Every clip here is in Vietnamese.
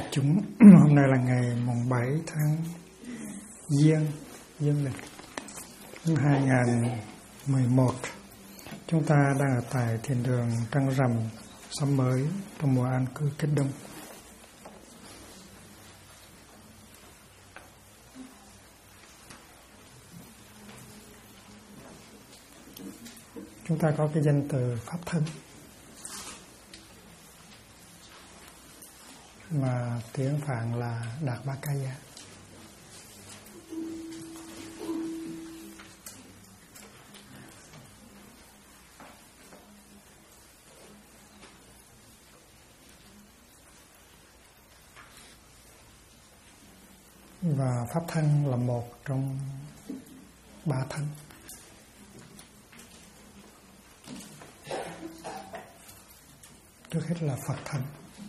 chúng, hôm nay là ngày mùng 7 tháng Giêng lịch năm 2011. Chúng ta đang ở tại thiền đường Trăng Rằm, Xóm Mới trong mùa an cư kết đông. Chúng ta có cái danh từ Pháp Thân mà tiếng Phạn là Đạt Ba Ca Gia. Và Pháp Thân là một trong ba thân. Trước hết là Phật thân,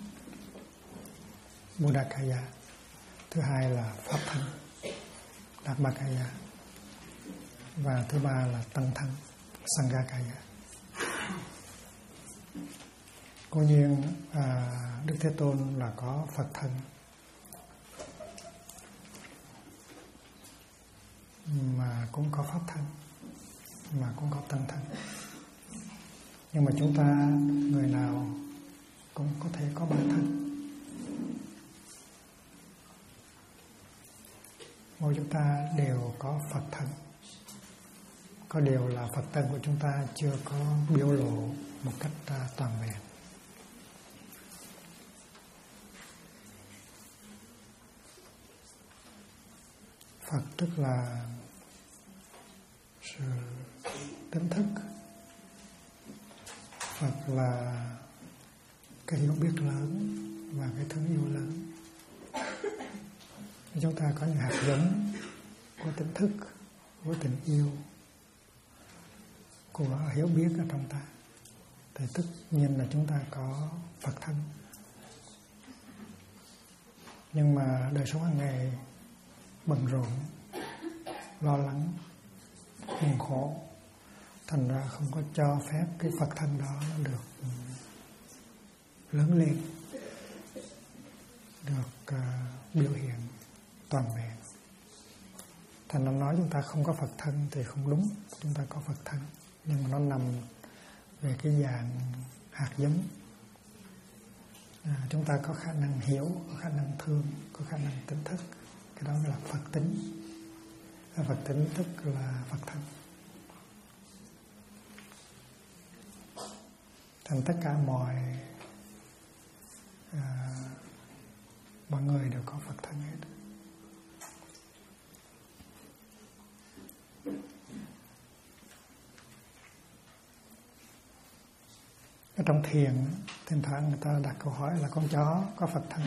Buddhakaya. Thứ hai là Pháp thân, Dhammakaya. Và thứ ba là Tăng thân, Sanghakaya. Cố nhiên Đức Thế Tôn là có Phật thân, mà cũng có Pháp thân, mà cũng có Tăng thân. Nhưng mà chúng ta, người nào cũng có thể có ba thân. Mỗi chúng ta đều có Phật thân. Có điều là Phật thân của chúng ta chưa có biểu lộ một cách toàn vẹn. Phật tức là sự tỉnh thức. Phật là cái hiểu biết lớn và cái thương yêu lớn. Chúng ta có những hạt giống của tỉnh thức, của tình yêu, của hiểu biết ở trong ta, thì tất nhiên là chúng ta có Phật thân. Nhưng mà đời sống hàng ngày bận rộn, lo lắng, buồn khổ, thành ra không có cho phép cái Phật thân đó nó được lớn lên, được biểu hiện toàn vẹn. Thành ra nói chúng ta không có Phật thân thì không đúng. Chúng ta có Phật thân, nhưng mà nó nằm về cái dạng hạt giống. Chúng ta có khả năng hiểu, có khả năng thương, có khả năng tỉnh thức. Cái đó là Phật tính. Phật tính tức là Phật thân. Thành tất cả mọi người đều có Phật thân hết. Ở trong thiền, thỉnh thoảng người ta đặt câu hỏi là con chó có Phật thân.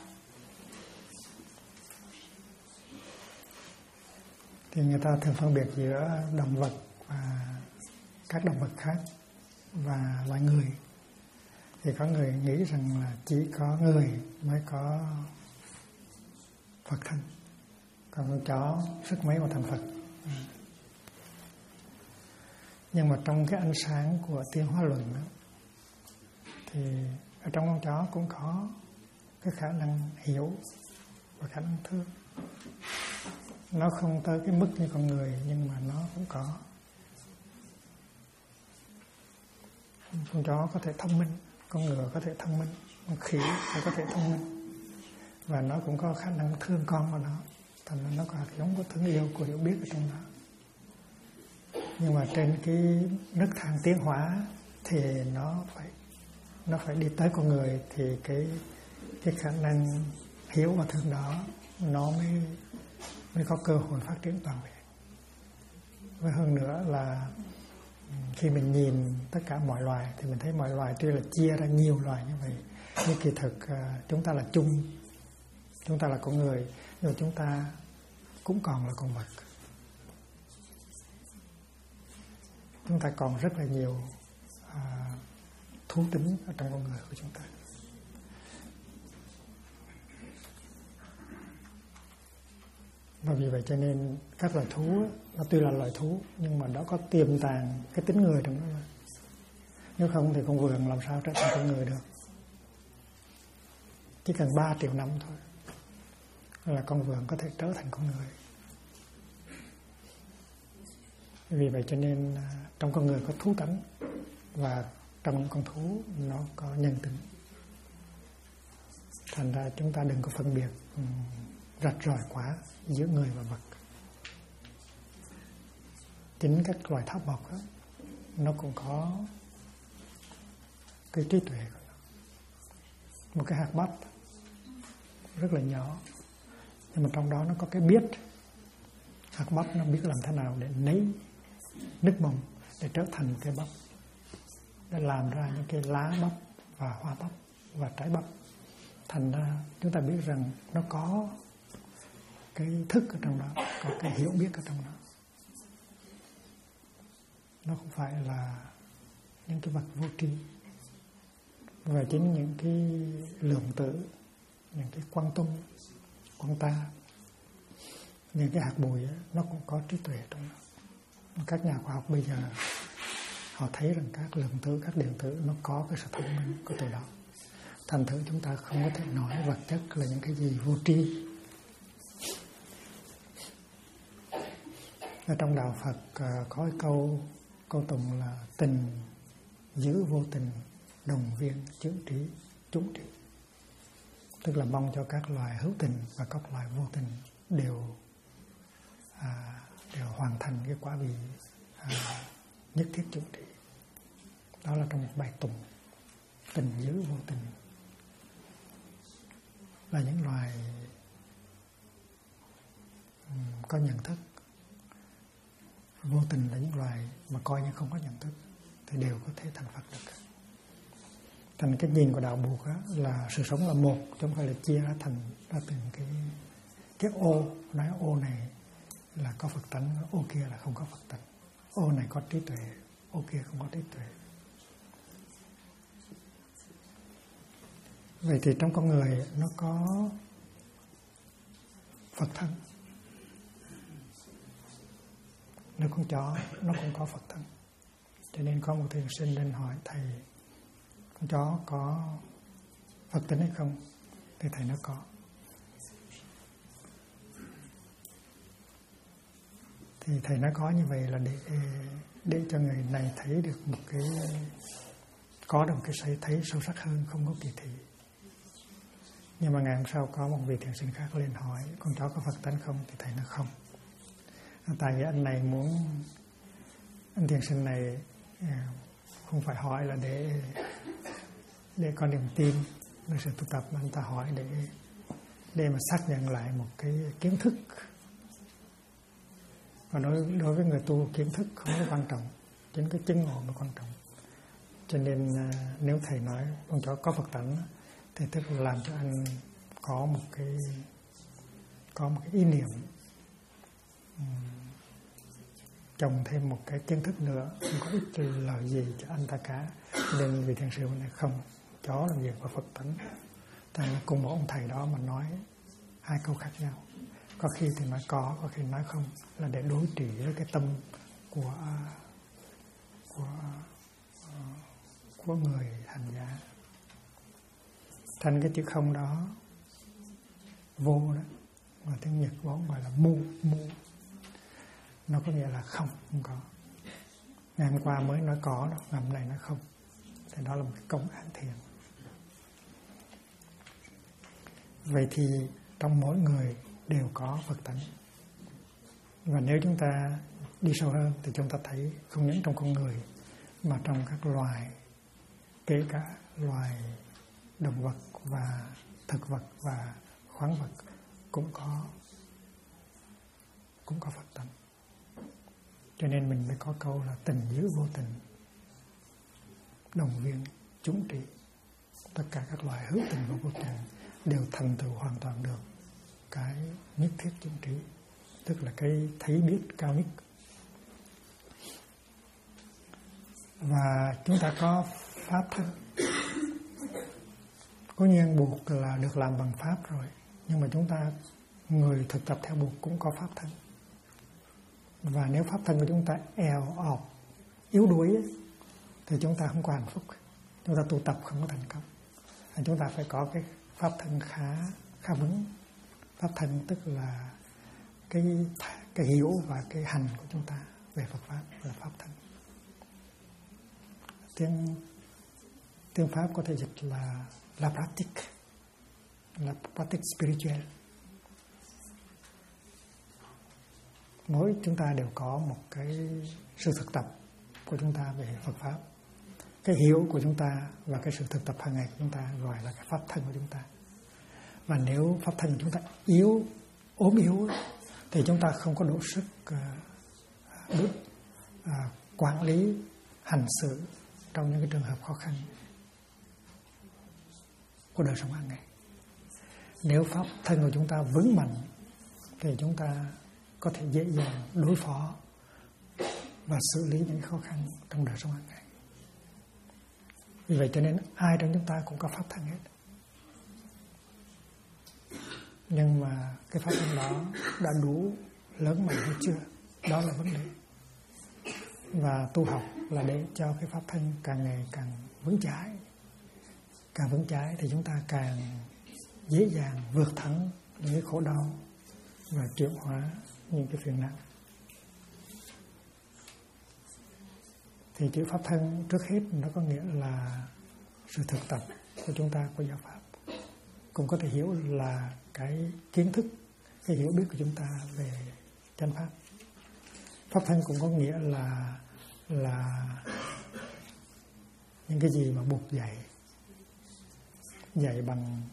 Thì người ta thường phân biệt giữa động vật và các động vật khác và loài người. Thì có người nghĩ rằng là chỉ có người mới có Phật thân, còn con chó sức mấy mà thành Phật. Nhưng mà trong cái ánh sáng của tiến hóa luận đó, thì ở trong con chó cũng có cái khả năng hiểu và khả năng thương. Nó không tới cái mức như con người, nhưng mà nó cũng có. Con chó có thể thông minh, con ngựa có thể thông minh, con khỉ có thể thông minh, và nó cũng có khả năng thương con của nó. Thành ra nó có hạt giống của thương yêu, của hiểu biết ở trong đó. Nhưng mà trên cái nấc thang tiến hóa thì nó phải đi tới con người, thì cái khả năng hiểu và thương đó nó mới có cơ hội phát triển toàn vẹn. Và hơn nữa là khi mình nhìn tất cả mọi loài thì mình thấy mọi loài tuy là chia ra nhiều loài như vậy, nhưng kỳ thực chúng ta là chung, chúng ta là con người, nhưng chúng ta cũng còn là con vật. Chúng ta còn rất là nhiều thú tính ở trong con người của chúng ta. Và vì vậy cho nên các loài thú nó tuy là loài thú nhưng mà nó có tiềm tàng cái tính người trong đó. Nếu không thì con vượn làm sao trở thành con người được. Chỉ cần 3 triệu năm thôi là con vượn có thể trở thành con người. Vì vậy cho nên trong con người có thú tánh, và trong những con thú nó có nhân tính. Thành ra chúng ta đừng có phân biệt rạch ròi quá giữa người và vật. Chính các loài thảo mộc đó, nó cũng có cái trí tuệ của nó. Một cái hạt bắp rất là nhỏ, nhưng mà trong đó nó có cái biết. Hạt bắp nó biết làm thế nào để nấy nước bông để trở thành cái bắp, để làm ra những cái lá bắp và hoa bắp và trái bắp. Thành ra chúng ta biết rằng nó có cái thức ở trong đó, có cái hiểu biết ở trong đó. Nó không phải là những cái vật vô tri. Và chính những cái lượng tử, những cái quang tung, quang ta, những cái hạt bụi ấy, nó cũng có trí tuệ trong đó. Các nhà khoa học bây giờ họ thấy rằng các lượng tử, các điện tử nó có cái sự thông minh của từ đó. Thành thử chúng ta không có thể nói vật chất là những cái gì vô tri. Ở trong đạo Phật có cái câu tụng là tình giữ vô tình, đồng viên chướng trí, chúng trí. Tức là mong cho các loài hữu tình và các loài vô tình đều hoàn thành cái quả vị nhất thiết chúng trí. Đó là trong một bài tụng. Tình giữ vô tình là những loài có nhận thức. Vô tình là những loài mà coi như không có nhận thức thì đều có thể thành Phật được. Thành cái nhìn của đạo Buộc đó là sự sống là một, chứ không phải là chia ra thành ra từng cái ô. Nói ô này là có Phật tánh, ô kia là không có Phật tánh. Ô này có trí tuệ, ô kia không có trí tuệ. Vậy thì trong con người nó có Phật thân. Nếu con chó nó cũng có Phật thân. Cho nên có một thiền sinh đến hỏi thầy, con chó có Phật tính hay không? Thì thầy nó có. Thì thầy nói có như vậy là để cho người này thấy được một cái, có được một cái thấy sâu sắc hơn, không có kỳ thị. Nhưng mà ngày hôm sau có một vị thiền sinh khác lên hỏi con chó có Phật tánh không? Thì thầy nói không. Tại vì anh này muốn, anh thiền sinh này không phải hỏi là để có niềm tin về sự tu tập, mà anh ta hỏi để mà xác nhận lại một cái kiến thức. Và đối với người tu, kiến thức không có quan trọng, chính cái chứng ngộ mới quan trọng. Cho nên nếu thầy nói con chó có Phật tánh thì tức là làm cho anh có một cái ý niệm, trồng thêm một cái kiến thức nữa, không có ích lợi gì cho anh ta cả. Nên vị thiền sư này không, chó làm việc có Phật tánh. Tại cùng một ông thầy đó mà nói hai câu khác nhau. Có khi thì nói có khi nói không, là để đối trị với cái tâm của người hành giả. Thành cái chữ không đó, vô đó, mà tiếng Nhật vốn gọi là mu. Nó có nghĩa là không có. Ngày hôm qua mới nói có đó, ngày hôm nay nói không. Thì đó là một cái công án thiền. Vậy thì trong mỗi người đều có Phật tánh. Và nếu chúng ta đi sâu hơn thì chúng ta thấy không những trong con người mà trong các loài, kể cả loài động vật và thực vật và khoáng vật cũng có Phật tánh. Cho nên mình mới có câu là tình giữ vô tình, đồng viên chúng trí. Tất cả các loài hữu tình và vô tình đều thành tựu hoàn toàn được cái nhất thiết chúng trí, tức là cái thấy biết cao nhất. Và chúng ta có pháp thân. Cố nhiên buộc là được làm bằng pháp rồi, nhưng mà chúng ta, người thực tập theo buộc cũng có pháp thân. Và nếu pháp thân của chúng ta eo ọp, yếu đuối ấy, thì chúng ta không có hạnh phúc. Chúng ta tu tập không có thành công. Chúng ta phải có cái pháp thân khá vững. Pháp thân tức là cái hiểu và cái hành của chúng ta về Phật pháp là pháp thân. Tiếng Pháp có thể dịch là la pratique spirituelle. Mỗi chúng ta đều có một cái sự thực tập của chúng ta về Phật pháp. Cái hiểu của chúng ta và cái sự thực tập hàng ngày của chúng ta gọi là cái pháp thân của chúng ta. Và nếu pháp thân của chúng ta ốm yếu thì chúng ta không có đủ sức quản lý hành xử trong những cái trường hợp khó khăn của đời sống hàng ngày. Nếu pháp thân của chúng ta vững mạnh thì chúng ta có thể dễ dàng đối phó và xử lý những khó khăn trong đời sống hàng ngày. Vì vậy cho nên ai trong chúng ta cũng có pháp thân hết. Nhưng mà cái pháp thân đó đã đủ lớn mạnh hay chưa? Đó là vấn đề. Và tu học là để cho cái pháp thân càng ngày càng vững chãi. Càng vững chãi thì chúng ta càng dễ dàng vượt thắng những cái khổ đau và chuyển hóa những cái phiền não. Thì chữ pháp thân trước hết nó có nghĩa là sự thực tập của chúng ta của giáo pháp. Cũng có thể hiểu là cái kiến thức, cái hiểu biết của chúng ta về chánh pháp. Pháp thân cũng có nghĩa là những cái gì mà buộc dạy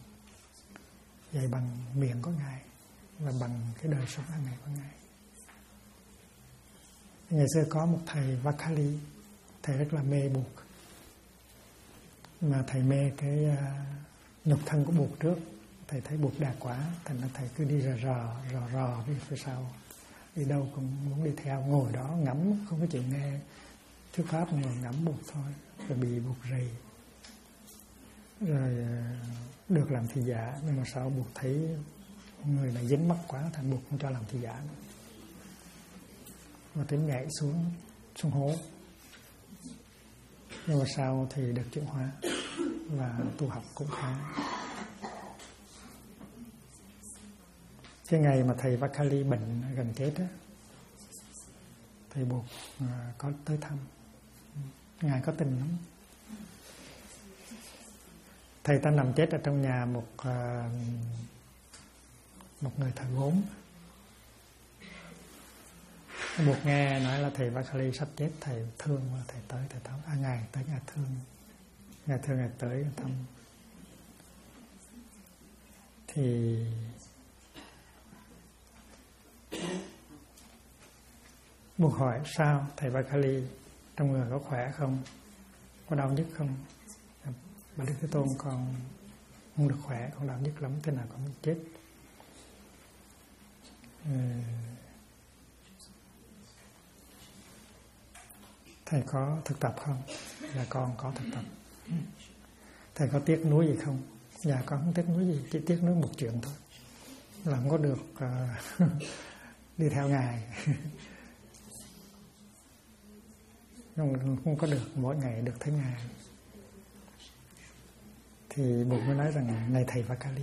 bằng miệng của Ngài và bằng cái đời sống hàng ngày của Ngài. Ngày xưa có một thầy Vakali, thầy rất là mê buộc, mà thầy mê cái nhục thân của buộc trước. Thầy thấy buộc đạt quá, thành ra thầy cứ đi rò phía sau, đi đâu cũng muốn đi theo, ngồi đó ngắm, không có chịu nghe thuyết pháp, ngồi ngắm buộc thôi, rồi bị buộc rầy. Rồi được làm thị giả, nhưng mà sau buộc thấy người này dính mắc quá, thành buộc không cho làm thị giả nữa. Và tính nhảy xuống hố. Nhưng mà sau thì được chuyển hóa và tu học cũng khá. Cái ngày mà thầy Vakali bệnh gần chết á, thầy buộc có tới thăm. Ngài có tình lắm. Thầy ta nằm chết ở trong nhà một người thợ gốm. Buộc nghe nói là thầy Vakali sắp chết, thầy thương mà thầy tới, thầy tháo Ngài tới, Ngài thương Ngài tới thăm. Thì buộc hỏi sao thầy Vakali, trong người có khỏe không, có đau nhức không? Bà Đức Thế Tôn, con không được khỏe, con đau nhức lắm, thế nào con chết. Thầy có thực tập không? Dạ con có thực tập. Thầy có tiếc nuối gì không? Dạ con không tiếc nuối gì, chỉ tiếc nuối một chuyện thôi, là không có được đi theo Ngài. Không có được mỗi ngày được thấy Ngài. Thì Bụt mới nói rằng này thầy Vakali,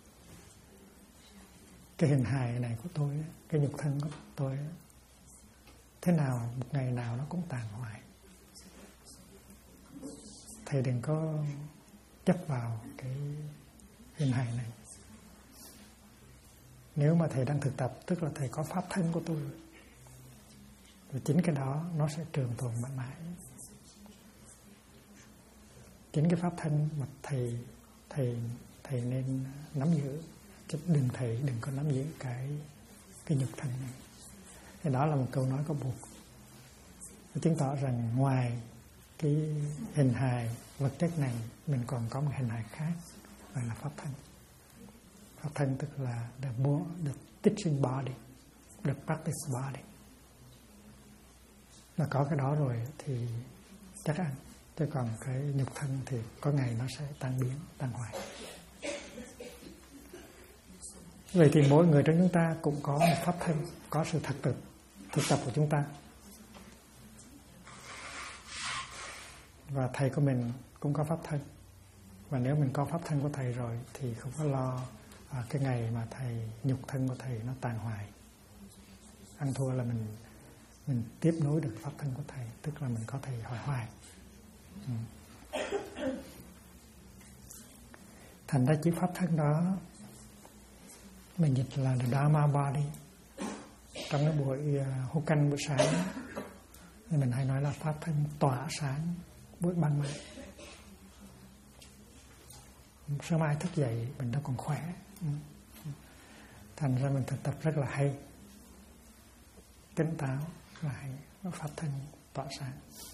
cái hình hài này của tôi, cái nhục thân của tôi, thế nào một ngày nào nó cũng tàn hoại. Thầy đừng có chấp vào cái hình hài này. Nếu mà thầy đang thực tập, tức là thầy có pháp thân của tôi, và chính cái đó nó sẽ trường tồn mãi mãi. Chính cái pháp thân mà thầy nên nắm giữ, chứ đừng có nắm giữ cái nhục thân này. Thì đó là một câu nói có buộc, chứng tỏ rằng ngoài cái hình hài vật chất này, mình còn có một hình hài khác, gọi là pháp thân. Pháp thân tức là the teaching body, the practice body. Mà có cái đó rồi thì chắc ăn. Chứ còn cái nhục thân thì có ngày nó sẽ tan biến, tan hoại. Vậy thì mỗi người trong chúng ta cũng có một pháp thân, có sự thực tập của chúng ta. Và thầy của mình cũng có pháp thân. Và nếu mình có pháp thân của thầy rồi thì không có lo cái ngày mà thầy nhục thân của thầy nó tàn hoại. Ăn thua là mình tiếp nối được pháp thân của thầy, tức là mình có thầy hoài hoài. Thành ra chữ pháp thân đó mình dịch là the Dharma Body. Trong cái buổi hô canh buổi sáng thì mình hay nói là pháp thân tỏa sáng buổi ban mai. Sớm mai thức dậy mình nó còn khỏe. Thành ra mình thực tập rất là hay, tỉnh táo là hay, pháp thân tỏa sáng.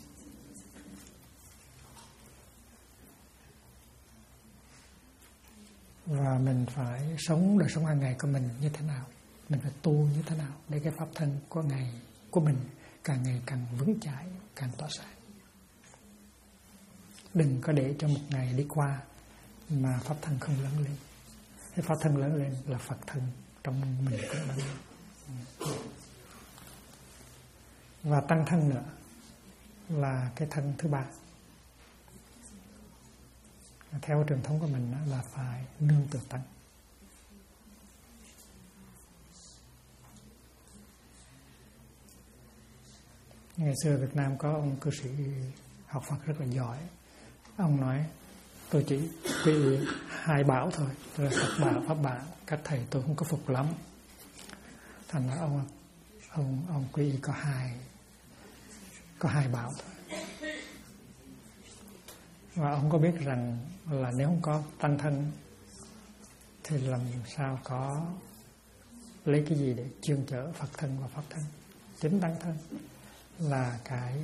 Và mình phải sống đời sống hàng ngày của mình như thế nào, mình phải tu như thế nào để cái pháp thân của ngày của mình càng ngày càng vững chãi, càng tỏa sáng. Đừng có để cho một ngày đi qua mà pháp thân không lớn lên. Cái pháp thân lớn lên là Phật thân trong mình cũng lớn lên. Và tăng thân nữa là cái thân thứ ba. Theo truyền thống của mình là phải nương tựa tăng. Ngày xưa Việt Nam có ông cư sĩ học Phật rất là giỏi. Ông nói tôi chỉ quy y 2 bảo thôi, tôi là Phật bảo, Pháp bảo. Các thầy tôi không có phục lắm. Thành ra ông quy y có hai bảo thôi. Và ông có biết rằng là nếu không có tăng thân thì làm sao có lấy cái gì để chuyên chở Phật thân và Pháp thân. Chính tăng thân là cái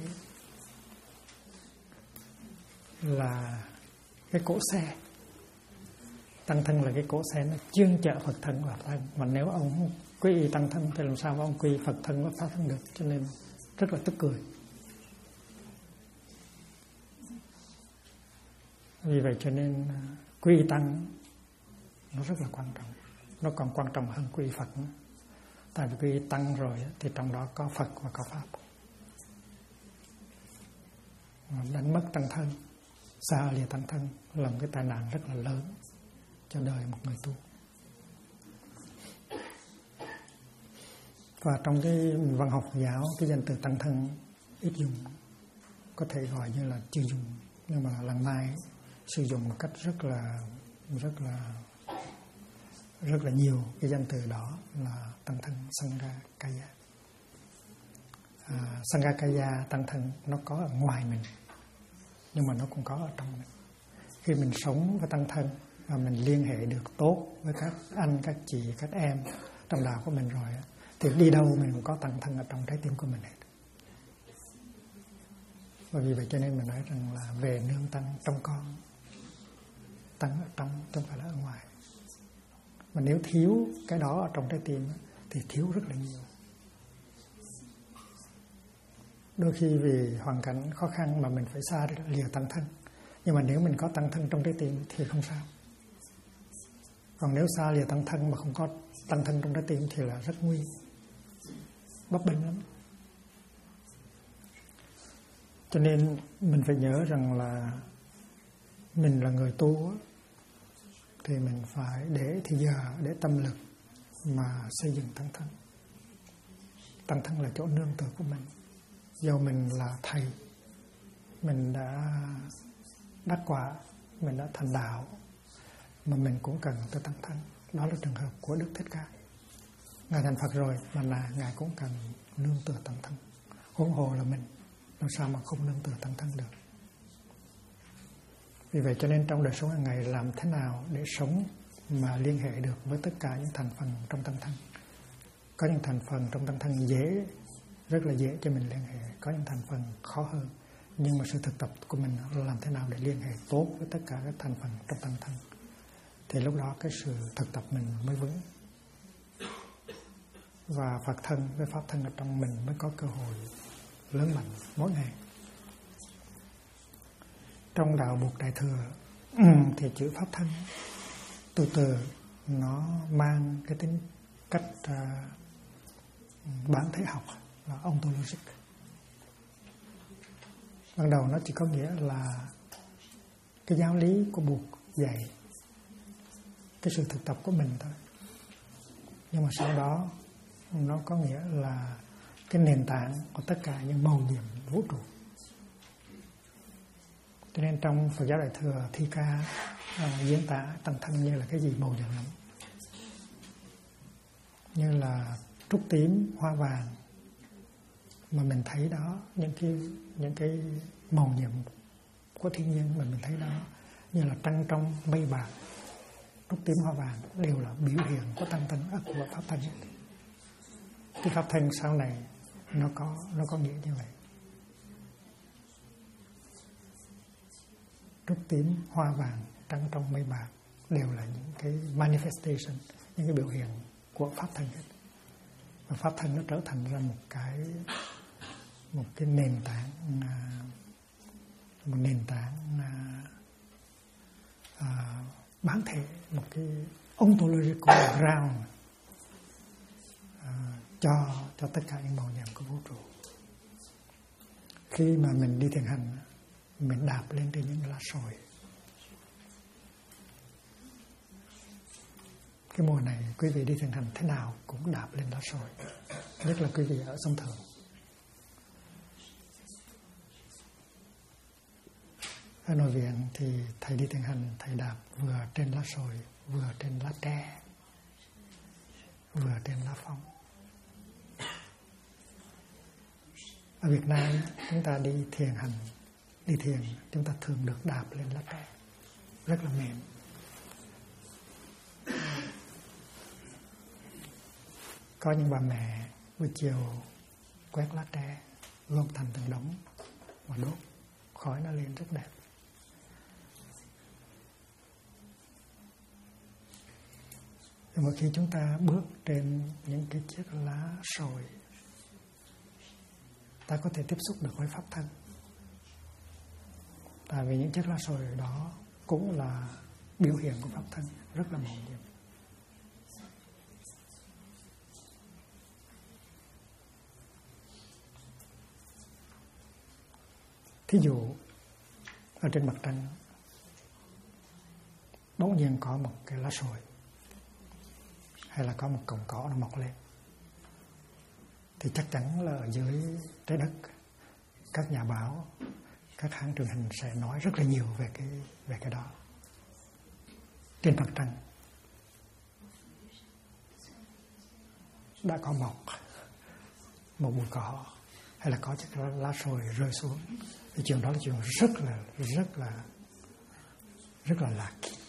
cỗ xe. Tăng thân là cái cỗ xe nó chuyên chở Phật thân và Pháp thân. Mà nếu ông không quy y tăng thân thì làm sao mà ông quy y Phật thân và Pháp thân được. Cho nên rất là tức cười. Vì vậy cho nên quy y tăng nó rất là quan trọng. Nó còn quan trọng hơn quy y Phật nữa. Tại vì quy y tăng rồi thì trong đó có Phật và có Pháp. Đánh mất tăng thân, xa lìa tăng thân là một cái tai nạn rất là lớn cho đời một người tu. Và trong cái văn học giáo, cái danh từ tăng thân ít dùng, có thể gọi như là chưa dùng, nhưng mà lần này sử dụng một cách rất là nhiều. Cái danh từ đó là tăng thân Sangakaya. Sangakaya tăng thân nó có ở ngoài mình, nhưng mà nó cũng có ở trong mình. Khi mình sống với tăng thân và mình liên hệ được tốt với các anh, các chị, các em trong đạo của mình rồi thì đi đâu mình cũng có tăng thân ở trong trái tim của mình hết. Và vì vậy cho nên mình nói rằng là về nương tăng trong con, tăng ở trong chứ không phải là ở ngoài. Mà nếu thiếu cái đó ở trong trái tim thì thiếu rất là nhiều. Đôi khi vì hoàn cảnh khó khăn mà mình phải xa lìa tăng thân. Nhưng mà nếu mình có tăng thân trong trái tim thì không sao. Còn nếu xa lìa tăng thân mà không có tăng thân trong trái tim thì là rất nguy, bấp bênh lắm. Cho nên mình phải nhớ rằng là mình là người tu thì mình phải để thì giờ, để tâm lực mà xây dựng tăng thân. Tăng thân là chỗ nương tựa của mình. Do mình là thầy, mình đã đắc quả, mình đã thành đạo, mà mình cũng cần tới tăng thân. Đó là trường hợp của Đức Thích Ca. Ngài thành Phật rồi mà là Ngài cũng cần nương tựa tăng thân. Huống hồ là mình, làm sao mà không nương tựa tăng thân được. Vì vậy cho nên trong đời sống hàng ngày làm thế nào để sống mà liên hệ được với tất cả những thành phần trong tăng thân. Có những thành phần trong tăng thân dễ, rất là dễ cho mình liên hệ. Có những thành phần khó hơn. Nhưng mà sự thực tập của mình là làm thế nào để liên hệ tốt với tất cả các thành phần trong tăng thân. Thì lúc đó cái sự thực tập mình mới vững. Và Phật thân với Pháp thân ở trong mình mới có cơ hội lớn mạnh mỗi ngày. Trong đạo Buộc Đại Thừa thì chữ Pháp thân từ từ nó mang cái tính cách bản thể học là ontologic. Ban đầu nó chỉ có nghĩa là cái giáo lý của Buộc dạy cái sự thực tập của mình thôi. Nhưng mà sau đó nó có nghĩa là cái nền tảng của tất cả những mầu nhiệm vũ trụ. Cho nên trong Phật giáo Đại Thừa Thi Ca diễn tả tăng thân như là cái gì màu nhiệm lắm, như là trúc tím, hoa vàng mà mình thấy đó, những cái màu nhiệm của thiên nhiên mà mình thấy đó, như là trăng trong mây bạc, trúc tím, hoa vàng đều là biểu hiện của tăng thân, của pháp thân. Cái pháp thân sau này nó có nghĩa như vậy. Trúc tím, hoa vàng, trăng trong mây bạc đều là những cái manifestation, những cái biểu hiện của pháp thân hết. Và pháp thân nó trở thành ra một cái nền tảng bản thể, một cái ontological ground cho tất cả những màu nhiệm của vũ trụ. Khi mà mình đi thiền hành, mình đạp lên trên những lá sồi. Cái mùa này quý vị đi thiền hành thế nào cũng đạp lên lá sồi, nhất là quý vị ở sông Thượng. Ở nội viện thì thầy đi thiền hành, thầy đạp vừa trên lá sồi, vừa trên lá tre, vừa trên lá phong. Ở Việt Nam chúng ta đi thiền hành, đi thiền chúng ta thường được đạp lên lá tre, rất là mềm. Có những bà mẹ buổi chiều quét lá tre, gom thành từng đống và đốt, khói nó lên rất đẹp. Thì mỗi khi chúng ta bước trên những cái chiếc lá sồi, ta có thể tiếp xúc được với pháp thân. Tại vì những chiếc lá sồi đó cũng là biểu hiện của pháp thân, rất là màu nhiệm. Thí dụ ở trên mặt trăng bỗng nhiên có một cái lá sồi, hay là có một cọng cỏ nó mọc lên, thì chắc chắn là ở dưới trái đất các nhà báo, các hãng truyền hình sẽ nói rất là nhiều về cái đó. Trên mặt trăng đã có mọc một bụi cỏ hay là có chiếc lá sồi rơi xuống, thì chuyện đó là chuyện rất là lạ kỳ.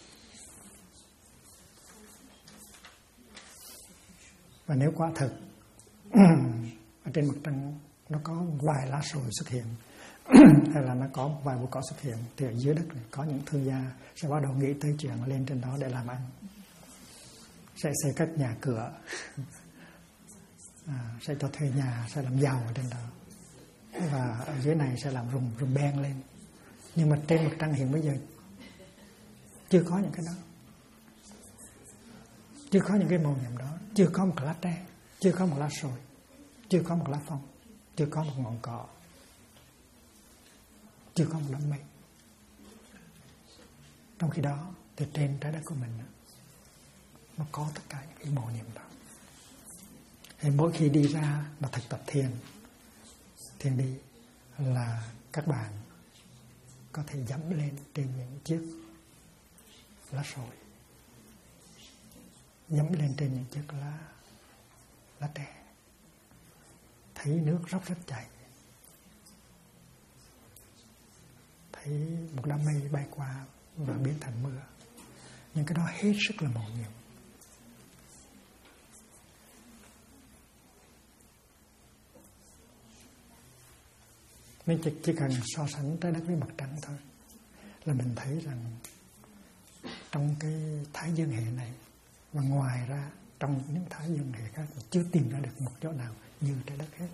Và nếu quả thực ở trên mặt trăng nó có một vài lá sồi xuất hiện hay là nó có một vài bụi cỏ xuất hiện, thì ở dưới đất này có những thương gia sẽ bắt đầu nghĩ tới chuyện lên trên đó để làm ăn, sẽ xây cất nhà cửa, sẽ cho thuê nhà, sẽ làm giàu ở trên đó, và ở dưới này sẽ làm rùm beng lên. Nhưng mà trên mặt trăng hiện bây giờ chưa có những cái đó, chưa có những cái màu nhiệm đó, chưa có một lá tre, chưa có một lá sồi, chưa có một lá phong, chưa có một ngọn cỏ, chưa có một đám mây. Trong khi đó thì trên trái đất của mình nó có tất cả những cái màu nhiệm đó. Thì mỗi khi đi ra mà thực tập thiền đi là các bạn có thể dẫm lên trên những chiếc lá sồi, dẫm lên trên những chiếc lá tre, thấy nước róc rách chảy, thấy một đám mây bay qua và biến thành mưa. Nhưng cái đó hết sức là màu nhiệm. Nên chỉ cần so sánh trái đất với mặt trăng thôi là mình thấy rằng trong cái thái dương hệ này và ngoài ra trong những thái dương hệ khác chưa tìm ra được một chỗ nào như trái đất hết.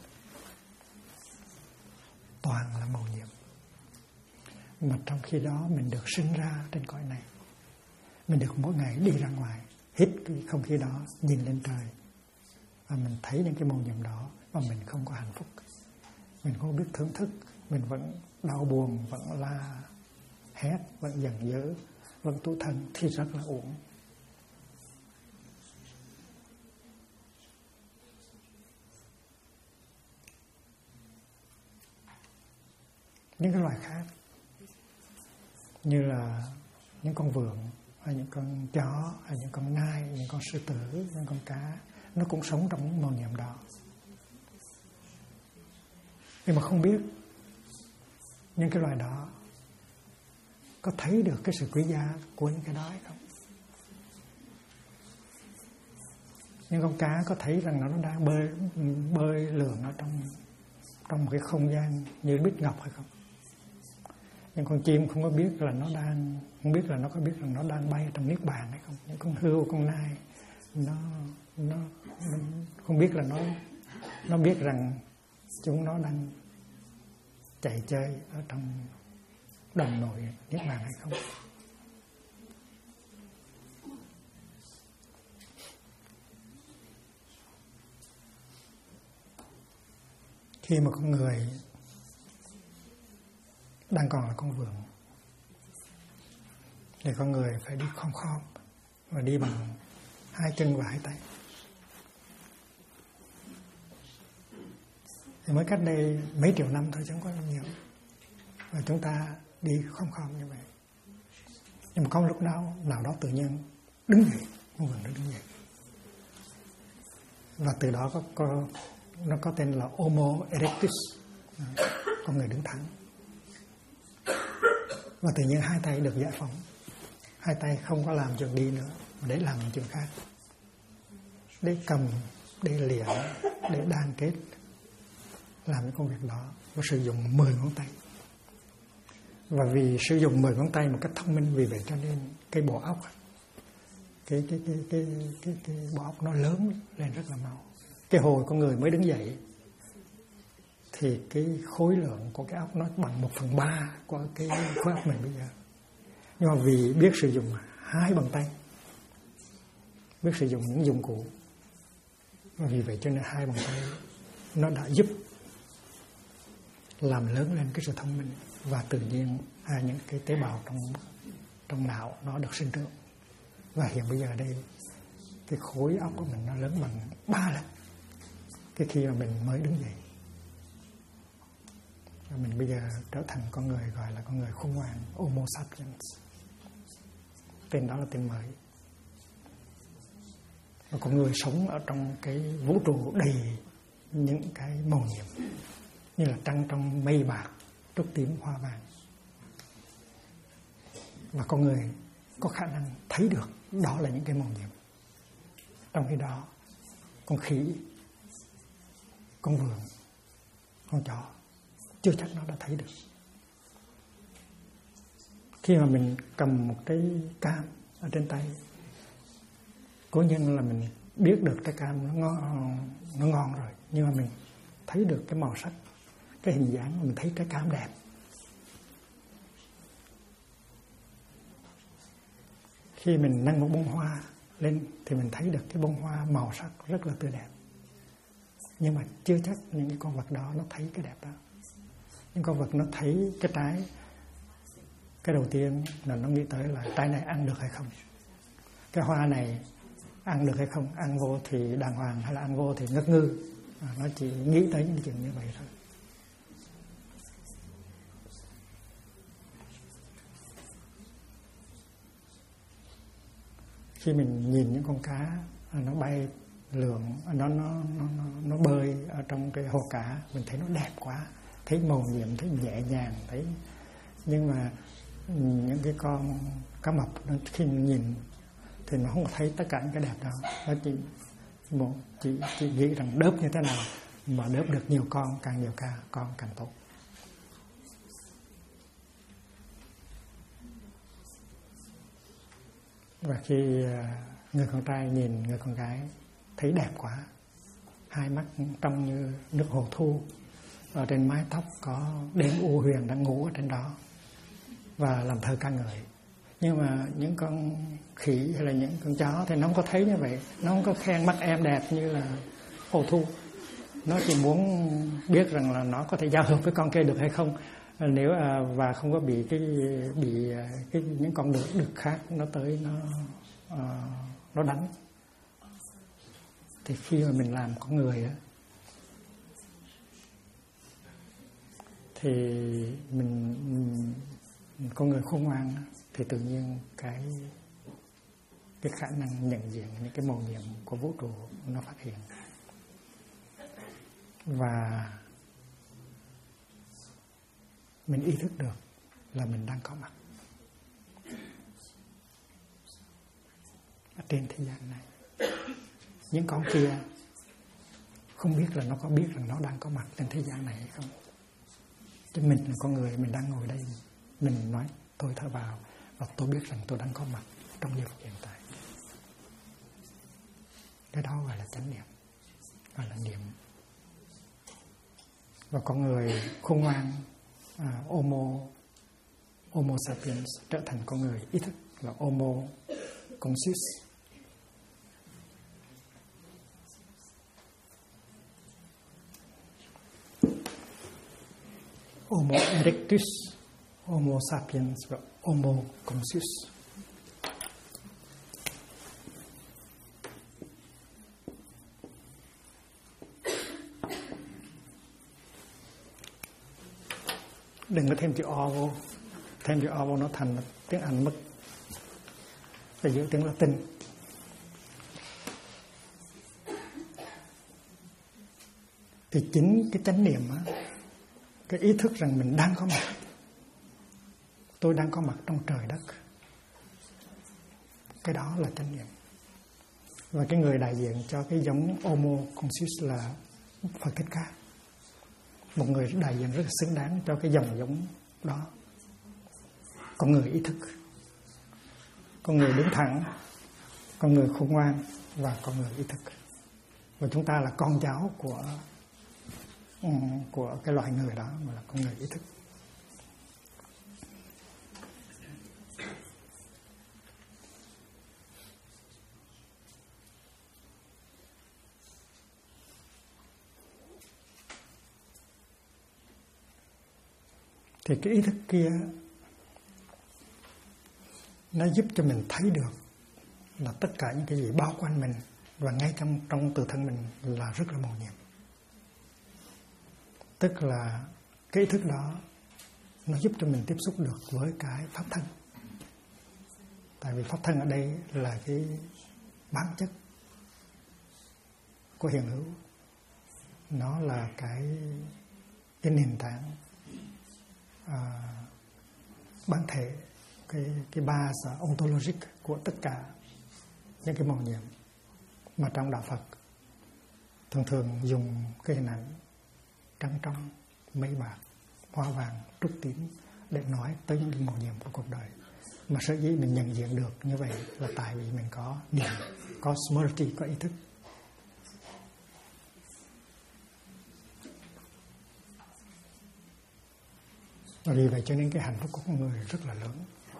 Toàn là màu nhiệm. Mà trong khi đó mình được sinh ra trên cõi này, mình được mỗi ngày đi ra ngoài, hít cái không khí đó, nhìn lên trời, và mình thấy những cái màu nhiệm đó, và mình không có hạnh phúc, mình không biết thưởng thức, mình vẫn đau buồn, vẫn la hét, vẫn giận dữ, vẫn tụ thân thì rất là uổng. Những cái loài khác như là những con vượn hay những con chó hay những con nai, những con sư tử, những con cá, nó cũng sống trong những màu nhiệm đó. Nhưng mà không biết những cái loài đó có thấy được cái sự quý giá của những cái đó hay không. Những con cá có thấy rằng nó đang bơi lượn ở trong một cái không gian như bích ngọc hay không. Những con chim không có biết là nó đang, không biết là nó có biết rằng nó đang bay trong niết bàn hay không. Những con hươu, con nai nó không biết là nó biết rằng chúng nó đang chạy chơi ở trong đồng nội niết bàn hay không. Khi mà con người đang còn là con vượn thì con người phải đi khom khom và đi bằng hai chân và hai tay. Thì mới cách đây mấy triệu năm thôi chứ không có nhiều. Và chúng ta đi khom khom như vậy. Nhưng mà có một lúc nào đó tự nhiên đứng dậy, con vượn nó đứng dậy. Và từ đó nó có tên là Homo erectus, con người đứng thẳng. Và tự nhiên hai tay được giải phóng. Hai tay không có làm chuyện đi nữa, mà để làm chuyện khác. Để cầm, để liệng, để đan kết, làm cái công việc đó và sử dụng 10 ngón tay. Và vì sử dụng 10 ngón tay một cách thông minh, vì vậy cho nên cái bộ óc, cái bộ óc nó lớn lên rất là mau. Cái hồi con người mới đứng dậy thì cái khối lượng của cái óc nó bằng 1/3 của cái khối óc mình bây giờ. Nhưng mà vì biết sử dụng hai bàn tay, biết sử dụng những dụng cụ, và vì vậy cho nên hai bàn tay nó đã giúp làm lớn lên cái sự thông minh, và tự nhiên những cái tế bào trong não nó được sinh trưởng. Và hiện bây giờ đây cái khối óc của mình nó lớn bằng 3 lần cái khi mà mình mới đứng dậy. Và mình bây giờ trở thành con người gọi là con người khôn ngoan, Homo sapiens. Tên đó là tên mới. Và con người sống ở trong cái vũ trụ đầy những cái màu nhiệm, như là trăng trong mây bạc, trúc tím hoa vàng. Và con người có khả năng thấy được đó là những cái màu nhiệm. Trong khi đó, con khỉ, con vượn, con chó chưa chắc nó đã thấy được. Khi mà mình cầm một trái cam ở trên tay, cố nhiên là mình biết được trái cam nó ngon rồi, nhưng mà mình thấy được cái màu sắc, cái hình dáng, mình thấy trái cam đẹp. Khi mình nâng một bông hoa lên thì mình thấy được cái bông hoa màu sắc rất là tươi đẹp. Nhưng mà chưa chắc những cái con vật đó nó thấy cái đẹp đó. Những con vật nó thấy cái trái, cái đầu tiên là nó nghĩ tới là trái này ăn được hay không, cái hoa này ăn được hay không, ăn vô thì đàng hoàng hay là ăn vô thì ngất ngư. Nó chỉ nghĩ tới những chuyện như vậy thôi. Khi mình nhìn những con cá nó bay lượn, nó bơi ở trong cái hồ cá, mình thấy nó đẹp quá, thấy màu nhiệm, thấy nhẹ nhàng, thấy. Nhưng mà những cái con cá mập khi mình nhìn thì nó không thấy tất cả những cái đẹp đó. Nó chỉ nghĩ rằng đớp như thế nào, mà đớp được nhiều con, càng nhiều con càng tốt. Và khi người con trai nhìn người con gái thấy đẹp quá, hai mắt trong như nước hồ thu, ở trên mái tóc có đêm u huyền đang ngủ ở trên đó, và làm thơ ca ngợi. Nhưng mà những con khỉ hay là những con chó thì nó không có thấy như vậy, nó không có khen mắt em đẹp như là hồ thu. Nó chỉ muốn biết rằng là nó có thể giao hợp với con kia được hay không, Nếu và không có bị những con đực khác nó tới nó đánh, thì khi mà mình làm con người á, thì mình con người khôn ngoan thì tự nhiên cái khả năng nhận diện những cái mầu nhiệm của vũ trụ nó phát hiện, và mình ý thức được là mình đang có mặt ở trên thế gian này. Những con kia không biết là nó có biết rằng nó đang có mặt trên thế gian này hay không. Chứ mình là con người, mình đang ngồi đây, mình nói tôi thở vào và tôi biết rằng tôi đang có mặt trong giây phút hiện tại. Cái đó gọi là chánh niệm, gọi là niệm. Và con người khôn ngoan, Homo sapiens trở thành con người ý thức, là Homo conscious. Homo erectus, Homo sapiens và Homo conscious. Đừng có thêm chữ O vô. Thêm chữ O vô nó thành tiếng Anh mất. Phải giữ tiếng Latin. Thì chính cái chánh niệm á, cái ý thức rằng mình đang có mặt, tôi đang có mặt trong trời đất, cái đó là chánh niệm. Và cái người đại diện cho cái giống Homo conscious là Phật Thích Ca, một người đại diện rất là xứng đáng cho cái dòng giống đó. Con người ý thức, con người đứng thẳng, con người khôn ngoan và con người ý thức. Và chúng ta là con cháu của cái loại người đó, mà là con người ý thức. Thì cái ý thức kia nó giúp cho mình thấy được là tất cả những cái gì bao quanh mình và ngay trong tự thân mình là rất là mầu nhiệm. Tức là cái ý thức đó nó giúp cho mình tiếp xúc được với cái pháp thân. Tại vì pháp thân ở đây là cái bản chất của hiện hữu. Nó là cái nền tảng bản thể, cái base ontologic của tất cả những cái mầu nhiệm mà trong đạo Phật thường dùng cái hình ảnh trắng trong, mây bạc, hoa vàng, trúc tím để nói tới những cái mầu nhiệm của cuộc đời. Mà sở dĩ mình nhận diện được như vậy là tại vì mình có niệm, có smriti, có ý thức. Và vì vậy cho nên cái hạnh phúc của con người rất là lớn.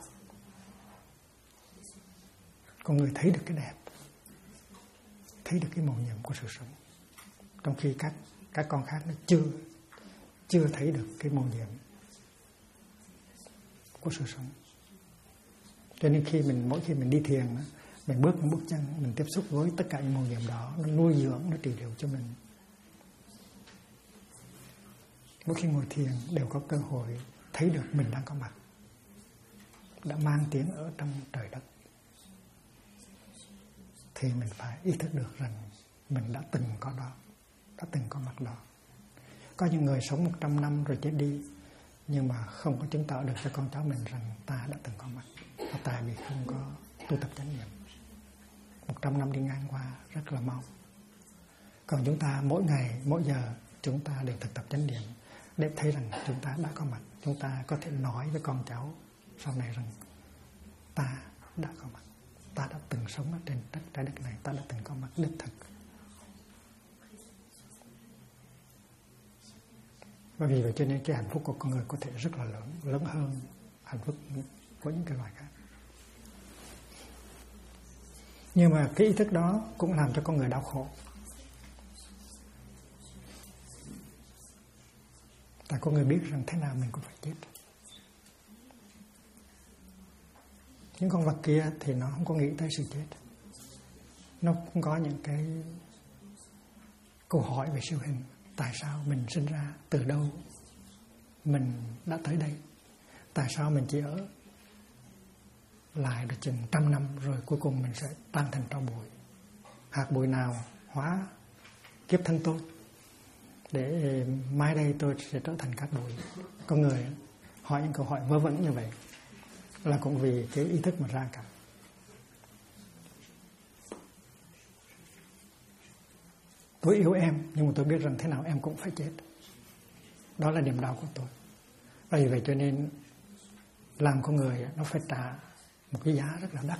Con người thấy được cái đẹp, thấy được cái mầu nhiệm của sự sống, trong khi các con khác nó chưa thấy được cái mầu nhiệm của sự sống. Cho nên mỗi khi mình đi thiền, mình bước một bước chân, mình tiếp xúc với tất cả những mầu nhiệm đó, nó nuôi dưỡng, nó trị liệu cho mình. Mỗi khi ngồi thiền đều có cơ hội thấy được mình đang có mặt, đã mang tiếng ở trong trời đất. Thì mình phải ý thức được rằng mình đã từng có đó, đã từng có mặt đó. Có những người sống 100 năm rồi chết đi, nhưng mà không có chứng tỏ được cho con cháu mình rằng ta đã từng có mặt. Và tại vì không có tu tập chánh niệm. 100 năm đi ngang qua rất là mau. Còn chúng ta mỗi ngày, mỗi giờ chúng ta đều thực tập chánh niệm để thấy rằng chúng ta đã có mặt. Chúng ta có thể nói với con cháu sau này rằng ta đã có mặt, ta đã từng sống ở trên trái đất này, ta đã từng có mặt đích thực. Và vì vậy cho nên cái hạnh phúc của con người có thể rất là lớn hơn hạnh phúc của những cái loài khác. Nhưng mà cái ý thức đó cũng làm cho con người đau khổ. Tại có người biết rằng thế nào mình cũng phải chết. Những con vật kia thì nó không có nghĩ tới sự chết. Nó cũng có những cái câu hỏi về siêu hình. Tại sao mình sinh ra, từ đâu mình đã tới đây, tại sao mình chỉ ở lại được chừng 100 năm rồi cuối cùng mình sẽ tan thành tro bụi. Hạt bụi nào hóa kiếp thân tôi để mai đây tôi sẽ trở thành cát bụi. Con người hỏi những câu hỏi vớ vẩn như vậy là cũng vì cái ý thức mà ra cả. Tôi yêu em nhưng mà tôi biết rằng thế nào em cũng phải chết. Đó là niềm đau của tôi. Vì vậy cho nên làm con người nó phải trả một cái giá rất là đắt.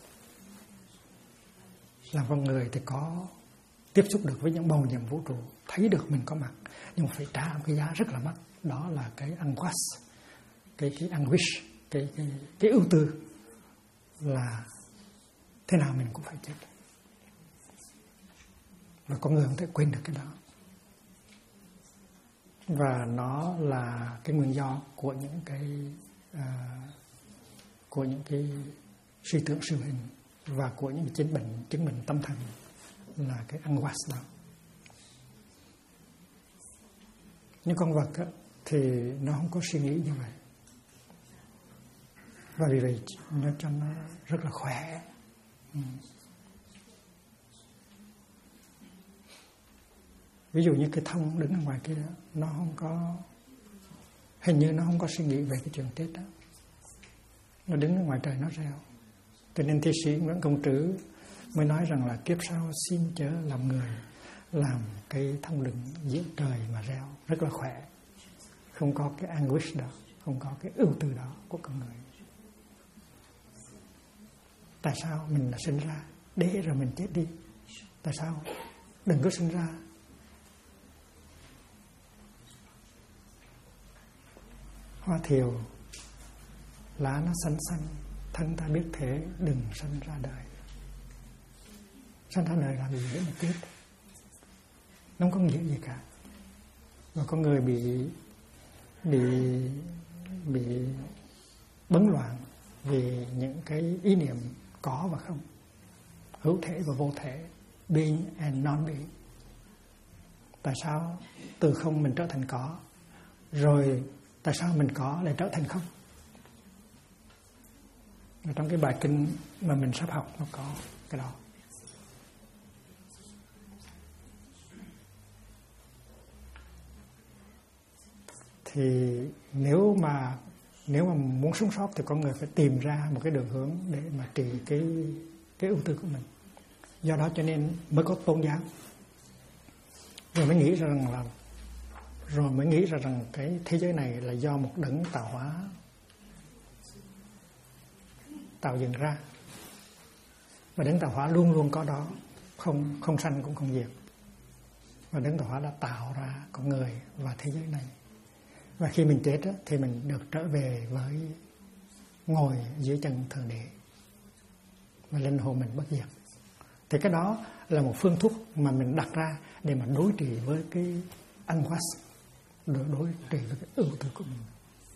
Làm con người thì có tiếp xúc được với những bầu nhiệm vũ trụ, thấy được mình có mặt, nhưng mà phải trả một cái giá rất là mắc. Đó là cái anguish, cái anguish, cái ưu tư là thế nào mình cũng phải chết. Và con người không thể quên được cái đó. Và nó là cái nguyên do của những cái suy tưởng siêu hình và của những cái chứng bệnh tâm thần là cái anguish đó. Những con vật á, thì nó không có suy nghĩ như vậy. Và vì vậy nó cho nó rất là khỏe. Ví dụ như cái thông đứng ở ngoài kia, nó không có, hình như nó không có suy nghĩ về cái chuyện chết đó. Nó đứng ở ngoài trời nó reo. Cho nên thi sĩ Nguyễn Công Trứ mới nói rằng là kiếp sau xin chớ làm người, làm cái thông đứng giữa trời mà reo. Rất là khỏe. Không có cái anguish đó, không có cái ưu tư đó của con người. Tại sao mình đã sinh ra để rồi mình chết đi? Tại sao đừng có sinh ra? Hoa thiều lá nó xanh xanh, thân ta biết thế đừng sanh ra đời. Sanh ra đời làm gì để mà chết? Nó không có nghĩa gì cả. Và con người bị bấn loạn vì những cái ý niệm có và không, hữu thể và vô thể, being and non-being. Tại sao từ không mình trở thành có, rồi tại sao mình có lại trở thành không? Và trong cái bài kinh mà mình sắp học nó có cái đó. Thì nếu mà muốn sống sót thì con người phải tìm ra một cái đường hướng để mà trị cái ưu tư của mình. Do đó cho nên mới có tôn giáo. Rồi mới nghĩ ra rằng cái thế giới này là do một đấng tạo hóa tạo dựng ra. Và đấng tạo hóa luôn luôn có đó, không sanh cũng không diệt. Và đấng tạo hóa đã tạo ra con người và thế giới này. Và khi mình chết thì mình được trở về với ngồi dưới chân Thượng Đế và linh hồn mình bất diệt. Thì cái đó là một phương thuốc mà mình đặt ra để mà đối trị với cái anguish, đối trị với cái ưu tư của mình.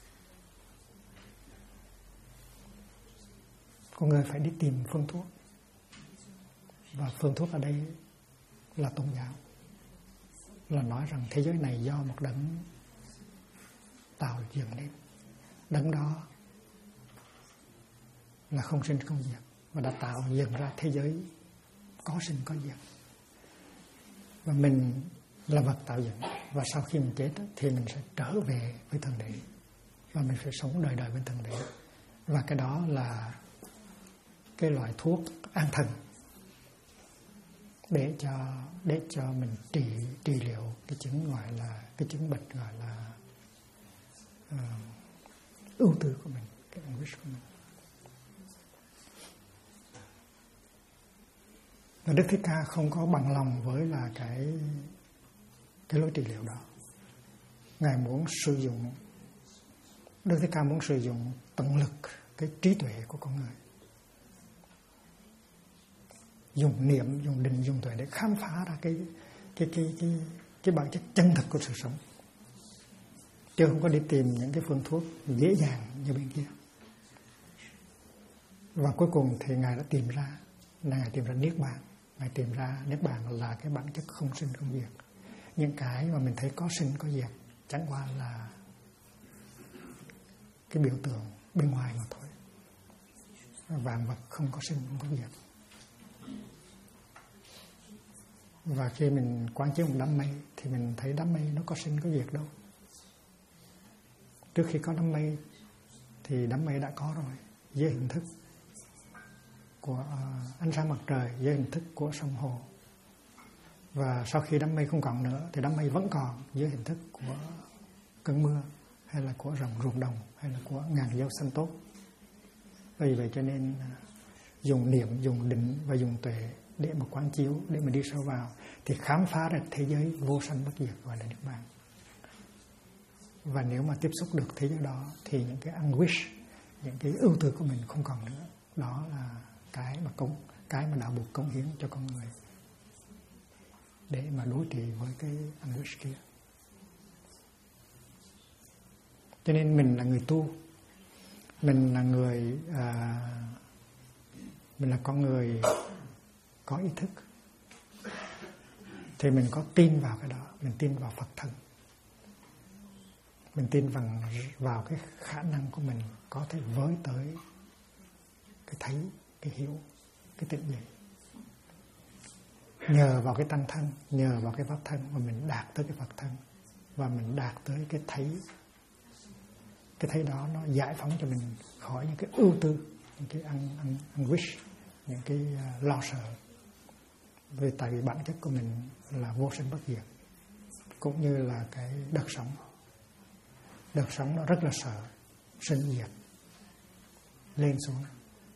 Con người phải đi tìm phương thuốc. Và phương thuốc ở đây là tôn giáo. Là nói rằng thế giới này do một đấng tạo dựng nên. Đấng đó là không sinh không diệt và đã tạo dựng ra thế giới có sinh có diệt. Và mình là vật tạo dựng. Và sau khi mình chết thì mình sẽ trở về với Thượng Đế. Và mình sẽ sống đời đời với Thượng Đế. Và cái đó là cái loại thuốc an thần để cho mình trị liệu cái chứng bệnh gọi là ưu tư của mình, cái anguish của mình. Và Đức Thích Ca không có bằng lòng với là cái lối trị liệu đó. Ngài muốn sử dụng, Đức Thích Ca muốn sử dụng tận lực cái trí tuệ của con người, dùng niệm, dùng định, dùng tuệ để khám phá ra cái bản chất chân thực của sự sống. chứ không có đi tìm những cái phương thuốc dễ dàng như bên kia. Và cuối cùng thì Ngài đã tìm ra Niết Bàn. Ngài tìm ra Niết Bàn là cái bản chất không sinh không diệt. Những cái mà mình thấy có sinh có diệt chẳng qua là cái biểu tượng bên ngoài mà thôi. Vạn vật không có sinh không có diệt. Và khi mình quán chiếu một đám mây thì mình thấy đám mây nó có sinh có diệt đâu. Trước khi có đám mây thì đám mây đã có rồi, dưới hình thức của ánh sáng mặt trời, dưới hình thức của sông hồ. Và sau khi đám mây không còn nữa thì đám mây vẫn còn dưới hình thức của cơn mưa, hay là của ruộng đồng, hay là của ngàn dâu xanh tốt. Vì vậy cho nên dùng niệm, dùng định và dùng tuệ để mà quán chiếu, để mà đi sâu vào thì khám phá ra thế giới vô sanh bất diệt gọi là Niết Bàn. Và nếu mà tiếp xúc được thế giới đó thì những cái anguish, những cái ưu tư của mình không còn nữa. Đó là cái mà đạo buộc cống hiến cho con người để mà đối trị với cái anguish kia. Cho nên mình là người tu, mình là con người có ý thức, thì mình có tin vào cái đó, mình tin vào Phật thần, mình tin vào cái khả năng của mình có thể với tới cái thấy, cái hiểu, cái tỉnh dậy. Nhờ vào cái tăng thân, nhờ vào cái pháp thân mà mình đạt tới cái Phật thân, và mình đạt tới cái thấy. Cái thấy đó nó giải phóng cho mình khỏi những cái ưu tư, những cái anguish, những cái lo sợ. Vì tại vì bản chất của mình là vô sinh bất diệt, cũng như là cái đợt sống. Đợt sống nó rất là sợ sinh diệt, lên xuống.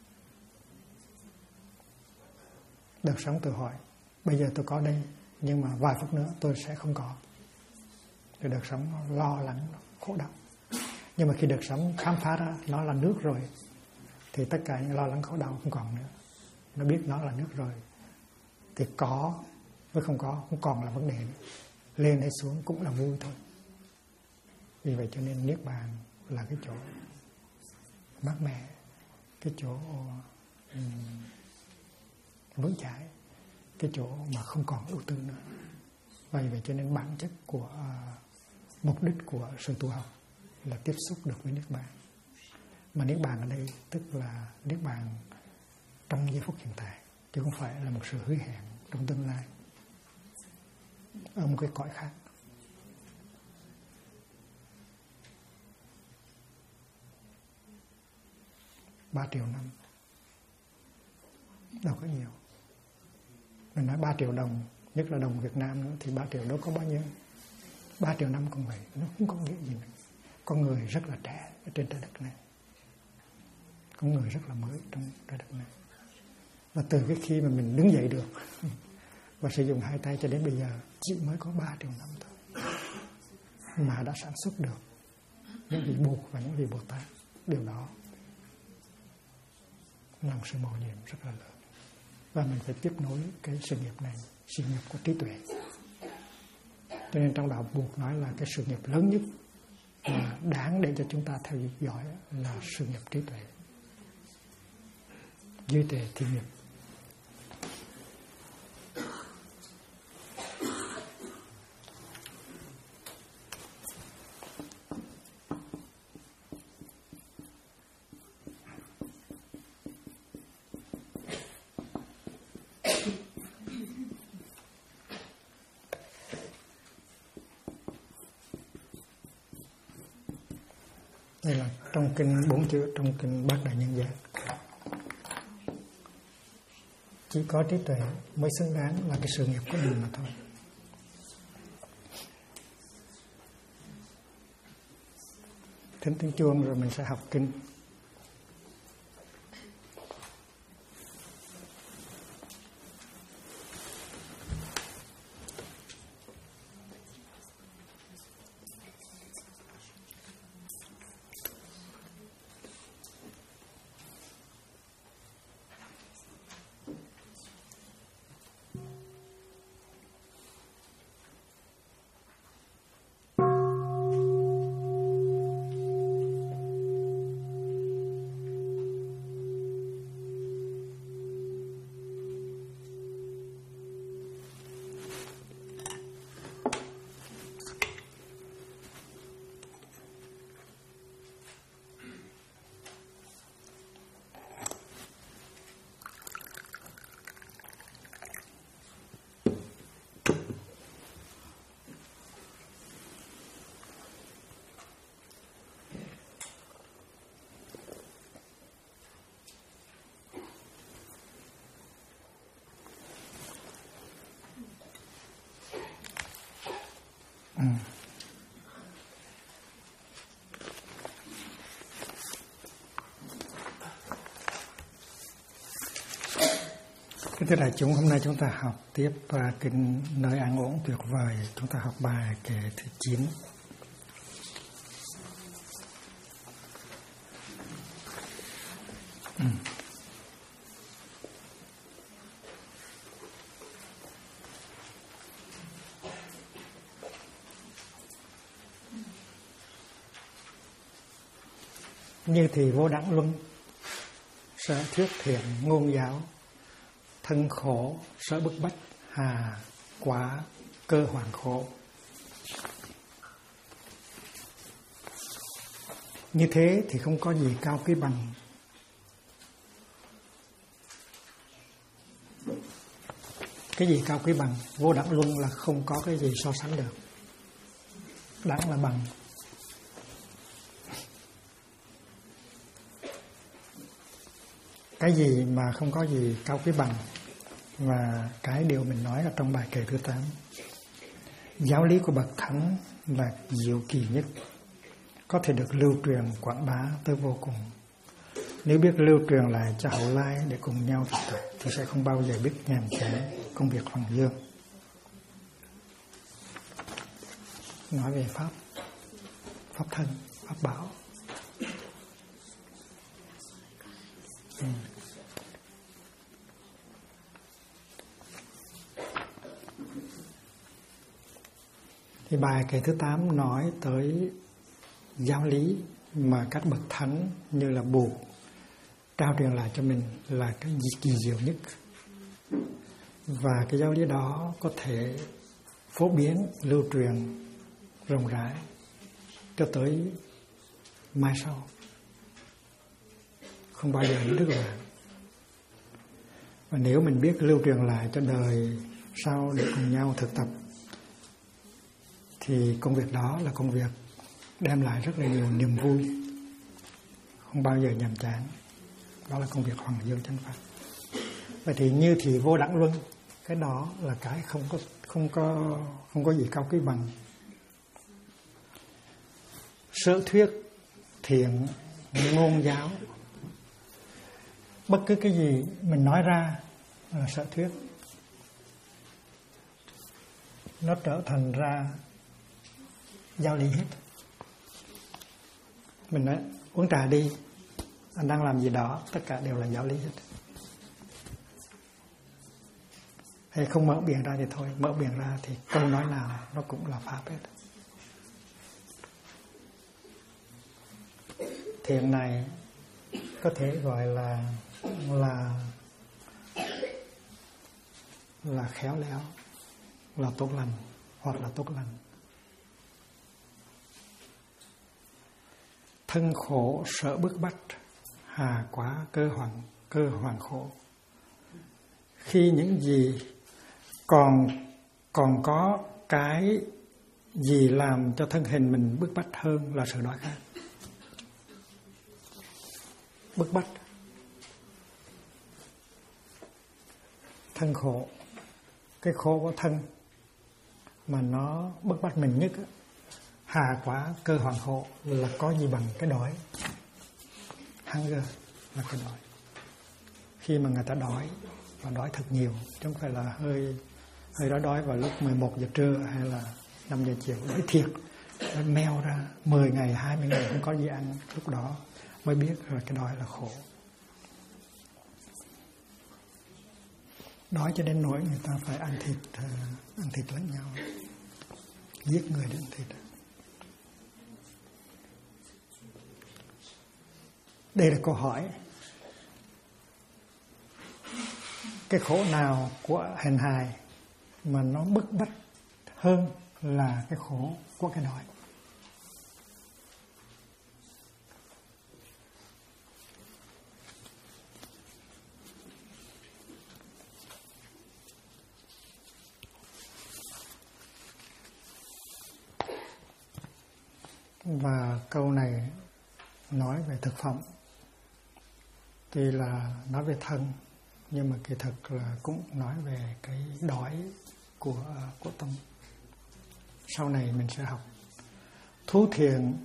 Đợt sống tự hỏi, bây giờ tôi có đây, nhưng mà vài phút nữa tôi sẽ không có. Thì đợt sống nó lo lắng, nó khổ đau. Nhưng mà khi đợt sống khám phá ra nó là nước rồi, thì tất cả những lo lắng khổ đau không còn nữa. Nó biết nó là nước rồi, thì có với không có không còn là vấn đề nữa. Lên hay xuống cũng là vui thôi. Vì vậy cho nên Niết Bàn là cái chỗ mát mẻ, cái chỗ vững chãi, cái chỗ mà không còn ưu tư nữa. Vì vậy cho nên bản chất của mục đích của sự tu học là tiếp xúc được với Niết Bàn. Mà Niết Bàn ở đây tức là Niết Bàn trong giây phút hiện tại, chứ không phải là một sự hứa hẹn trong tương lai ở một cái cõi khác. $3 triệu năm đâu có nhiều. Mình nói 3 triệu đồng, nhất là đồng Việt Nam nữa, thì 3 triệu đâu có bao nhiêu. 3 triệu năm cũng vậy, nó không có nghĩa gì nữa. Con người rất là trẻ ở trên trái đất này, con người rất là mới trong trái đất này. Và từ cái khi mà mình đứng dậy được và sử dụng hai tay cho đến bây giờ, chỉ mới có 3 triệu năm thôi, mà đã sản xuất được những vị Bụt và những vị Bồ Tát. Điều đó là một sự mầu nhiệm rất là lớn. Và mình phải tiếp nối cái sự nghiệp này, sự nghiệp của trí tuệ. Cho nên trong đạo Bụt nói là cái sự nghiệp lớn nhất mà đáng để cho chúng ta theo dõi là sự nghiệp trí tuệ, duy tuệ thiên nghiệp. Đây là trong kinh 4 chữ, trong kinh Bát Đại Nhân Giác. Chỉ có trí tuệ mới xứng đáng là cái sự nghiệp của mình mà thôi. Thính tiếng chuông rồi mình sẽ học kinh. Kính thưa đại chúng, hôm nay chúng ta học tiếp kinh Nơi An Ổn Tuyệt Vời. Chúng ta học bài kệ thứ 9. Như thì vô đẳng luân, sở thuyết thiện ngôn giáo, thân khổ sở bức bách, hà quả cơ hoàn khổ. Như thế thì không có gì cao quý bằng. Cái gì cao quý bằng? Vô đẳng luân là không có cái gì so sánh được. Đẳng là bằng. Cái gì mà không có gì cao quý bằng. Và cái điều mình nói ở trong bài kệ thứ 8. Giáo lý của bậc thánh là diệu kỳ nhất, có thể được lưu truyền quảng bá tới vô cùng. Nếu biết lưu truyền lại cho hậu lai để cùng nhau thực tập thì sẽ không bao giờ biết nhàm chán công việc hoàng dương. Nói về pháp, pháp thân, pháp bảo. Thì bài kệ thứ 8 nói tới giáo lý mà các bậc thánh như là Bụt trao truyền lại cho mình là cái kỳ diệu nhất. Và cái giáo lý đó có thể phổ biến, lưu truyền rộng rãi cho tới mai sau, không bao giờ đứt đoạn. Và nếu mình biết lưu truyền lại cho đời sau để cùng nhau thực tập thì công việc đó là công việc đem lại rất là nhiều niềm vui, không bao giờ nhàm chán. Đó là công việc hoàng dương chánh pháp. Vậy thì như thì vô đẳng luân, cái đó là cái không có gì cao quý bằng. Sở thuyết thiện ngôn giáo, bất cứ cái gì mình nói ra là sở thuyết, nó trở thành ra giáo lý hết. Mình nói uống trà đi, anh đang làm gì đó, tất cả đều là giáo lý hết. Hay không mở miệng ra thì thôi, mở miệng ra thì câu nói nào nó cũng là pháp hết. Thiện này có thể gọi là khéo léo, là tốt lành hoặc là tốt lành. Thân khổ sở bức bách, hà quá cơ hoàn khổ. Khi những gì còn có cái gì làm cho thân hình mình bức bách hơn là sự đói khát. Bức bách, thân khổ, cái khổ của thân mà nó bức bách mình nhất, hà quả cơ hoàn khổ là có gì bằng cái đói. Hunger là cái đói. Khi mà người ta đói và đói thật nhiều, chứ không phải là hơi đói vào lúc 11 giờ trưa hay là 5 giờ chiều, đói thiệt, đói meo ra 10 ngày, 20 ngày không có gì ăn, lúc đó mới biết rồi cái đói là khổ. Đói cho đến nỗi người ta phải ăn thịt lẫn nhau, giết người để ăn thịt. Đây là câu hỏi. Cái khổ nào của hành hài mà nó bức bách hơn là cái khổ của cái đói? Và câu này nói về thực phẩm, tuy là nói về thân nhưng mà kỳ thực là cũng nói về cái đói của tâm. sau này mình sẽ học. Thú thiện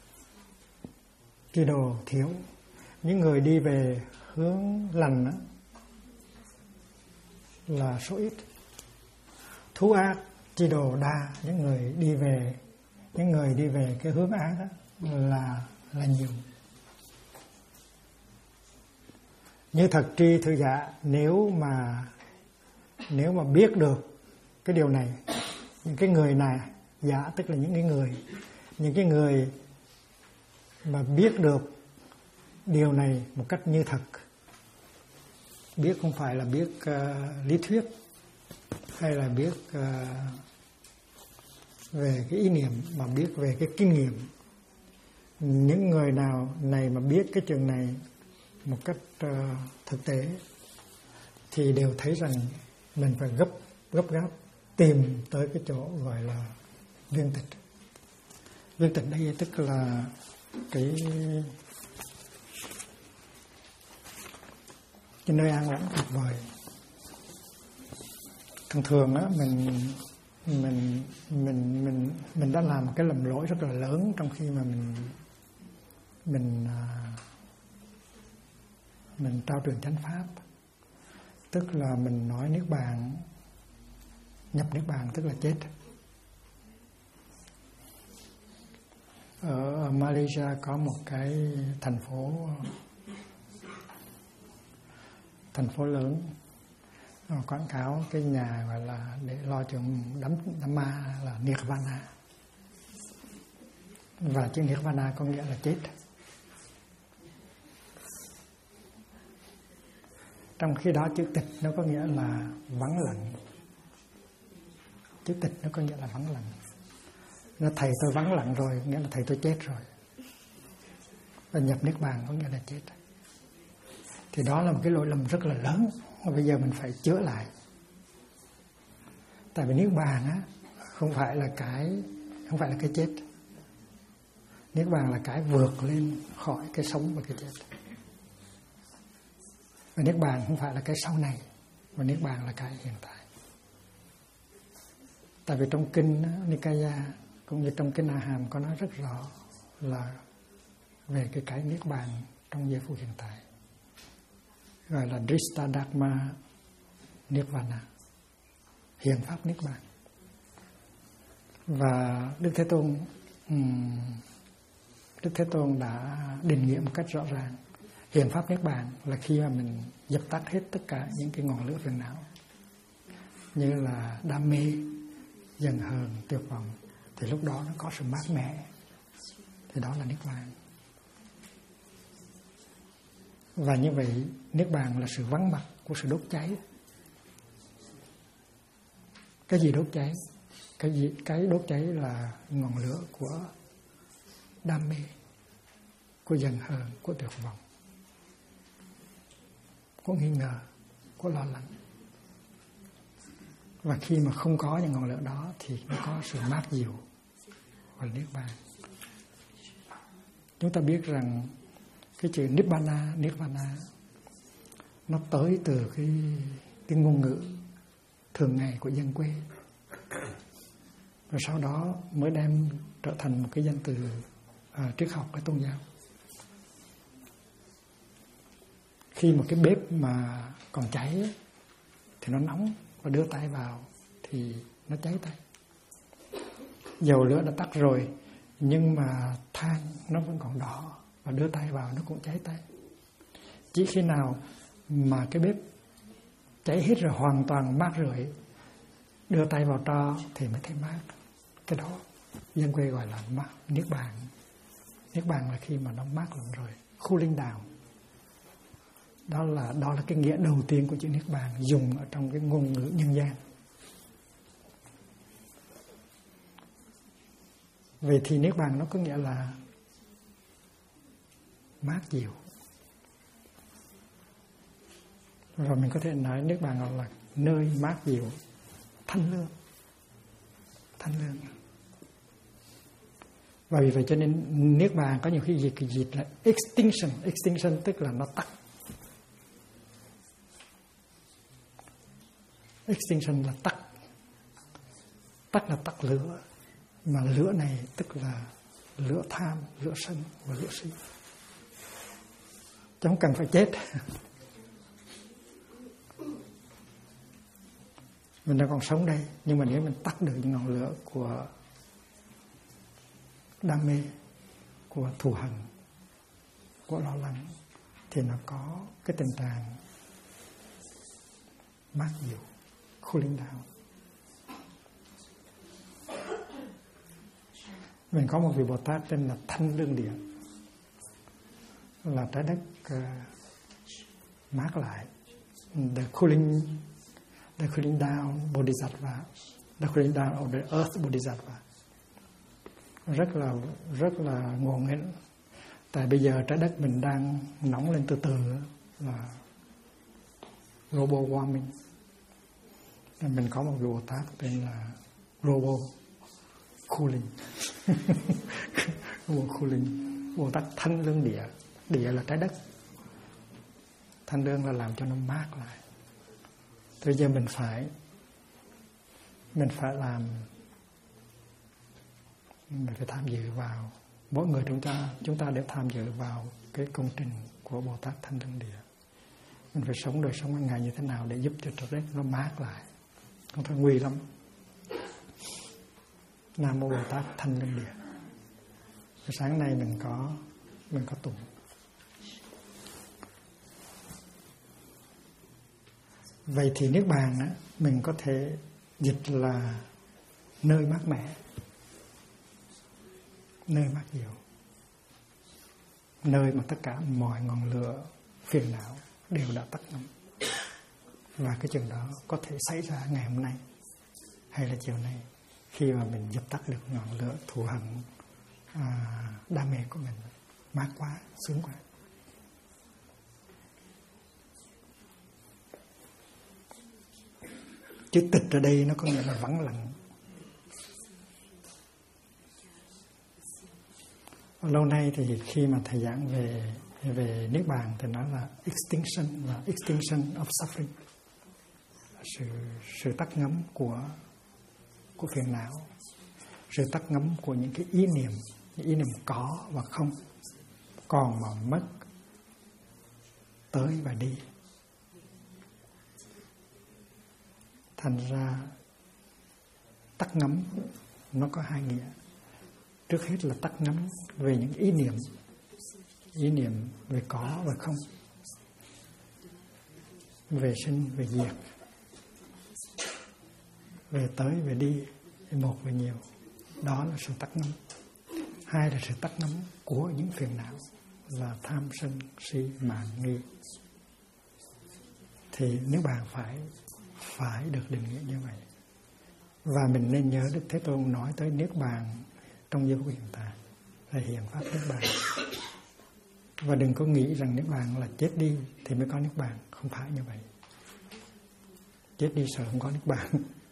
chi đồ thiếu, những người đi về hướng lành đó, là số ít. Thú ác chi đồ đa, những người đi về cái hướng ác đó là nhiều. Như thật tri thư giả, nếu mà biết được cái điều này, những cái người này, giả tức là những cái người mà biết được điều này một cách như thật. Biết không phải là biết lý thuyết hay là biết về cái ý niệm, mà biết về cái kinh nghiệm. Những người nào này mà biết cái chuyện này một cách thực tế thì đều thấy rằng mình phải gấp gáp tìm tới cái chỗ gọi là viên tịch. Viên tịch đây tức là cái nơi an lặng tuyệt vời. Thường á, mình đã làm một cái lầm lỗi rất là lớn trong khi mà mình trao truyền chánh pháp. Tức là mình nói niết bàn, nhập niết bàn tức là chết. Ở Malaysia có một cái thành phố lớn quảng cáo cái nhà gọi là để lo chuyện đám ma là Nirvana. Và chữ Nirvana có nghĩa là chết. Trong khi đó chữ tịch nó có nghĩa là vắng lặng. Chữ tịch nó có nghĩa là vắng lặng. Nó thầy tôi vắng lặng rồi, nghĩa là thầy tôi chết rồi. Và nhập niết bàn có nghĩa là chết. Thì đó là một cái lỗi lầm rất là lớn mà bây giờ mình phải chữa lại. Tại vì niết bàn á không phải là cái chết. Niết bàn là cái vượt lên khỏi cái sống và cái chết. Và niết bàn không phải là cái sau này, mà niết bàn là cái hiện tại. Tại vì trong kinh Nikaya cũng như trong kinh A Hàm có nói rất rõ là về cái niết bàn trong giây phút hiện tại, gọi là Drishta Dharma Nirvana, hiện pháp niết bàn. Và Đức Thế Tôn đã định nghĩa một cách rõ ràng. Hiện pháp niết bàn là khi mà mình dập tắt hết tất cả những cái ngọn lửa phiền não, như là đam mê, giận hờn, tuyệt vọng, thì lúc đó nó có sự mát mẻ, thì đó là niết bàn. Và như vậy niết bàn là sự vắng mặt của sự đốt cháy. Cái gì đốt cháy? Cái đốt cháy là ngọn lửa của đam mê, của giận hờn, của tuyệt vọng, của nghi ngờ, của lo lắng. Và khi mà không có những ngọn lửa đó thì nó có sự mát dịu và niết bàn. Chúng ta biết rằng cái chữ Nirvana nó tới từ cái ngôn ngữ thường ngày của dân quê, rồi sau đó mới đem trở thành một cái danh từ triết học cái tôn giáo. Khi một cái bếp mà còn cháy thì nó nóng, và đưa tay vào thì nó cháy tay. Dầu lửa đã tắt rồi nhưng mà than nó vẫn còn đỏ, và đưa tay vào nó cũng cháy tay. Chỉ khi nào mà cái bếp cháy hết rồi, hoàn toàn mát rượi, đưa tay vào tro thì mới thấy mát. Cái đó dân quê gọi là niết bàn. Niết bàn là khi mà nó mát lắm rồi, cooling down. Đó là cái nghĩa đầu tiên của chữ niết bàn dùng ở trong cái ngôn ngữ nhân gian. Vậy thì niết bàn nó có nghĩa là mát dịu. Rồi mình có thể nói niết bàn là nơi mát dịu, thanh lương. Và vì vậy cho nên niết bàn có nhiều khi dịch là extinction tức là nó tắt. Extinction là tắt là tắt lửa, Mà lửa này tức là lửa tham, lửa sân và lửa si. Chứ không cần phải chết. Mình đang còn sống đây, nhưng mà nếu mình tắt được những ngọn lửa của đam mê, của thù hằn, của lo lắng, thì nó có cái tình trạng mát dịu, cooling down. Mình có một vị Bồ Tát tên là Thanh Lương Địa, là trái đất mát lại. The cooling down Bodhisattva, the cooling down of the earth Bodhisattva. Rất là ngộ nghĩnh. Tại bây giờ trái đất mình đang nóng lên từ từ, là global warming. Nên mình có một vị Bồ Tát tên là global cooling. Global cooling, Bồ Tát Thanh Lương Địa. Địa là trái đất, thanh lương là làm cho nó mát lại. Bây giờ mình phải tham dự vào, mỗi người chúng ta đều tham dự vào cái công trình của Bồ Tát Thanh Lương Địa. Mình phải sống đời sống hàng ngày như thế nào để giúp cho trái đất nó mát lại, không phải nguy lắm. Nam Mô Bồ Tát Thanh Lương Địa. Sáng nay mình có tụng. Vậy thì Niết Bàn á, mình có thể dịch là nơi mát mẻ, nơi mát dịu, nơi mà tất cả mọi ngọn lửa phiền não đều đã tắt ngấm. Và cái chuyện đó có thể xảy ra ngày hôm nay hay là chiều nay, khi mà mình dập tắt được ngọn lửa thù hằn, đam mê của mình. Mát quá, sướng quá. Chữ tịch ở đây nó có nghĩa là vắng lặng. Lâu nay thì khi mà thầy giảng về Niết Bàn thì nói là extinction of suffering, sự tắt ngấm của phiền não, sự tắt ngấm của những cái ý niệm có và không, còn mà mất, tới và đi. Thành ra tắt ngấm nó có hai nghĩa. Trước hết là tắt ngấm về những ý niệm về có và không, về sinh về diệt, về tới về đi, về một về nhiều. Đó là sự tắt ngấm. Hai là sự tắt ngấm của những phiền não là tham sân si mạn nghi. Thì Niết Bàn phải được định nghĩa như vậy. Và mình nên nhớ Đức Thế Tôn nói tới Niết Bàn trong giây phút hiện tại là hiện pháp Niết Bàn. Và đừng có nghĩ rằng Niết Bàn là chết đi thì mới có Niết Bàn. Không phải như vậy. Chết đi sợ không có Niết Bàn.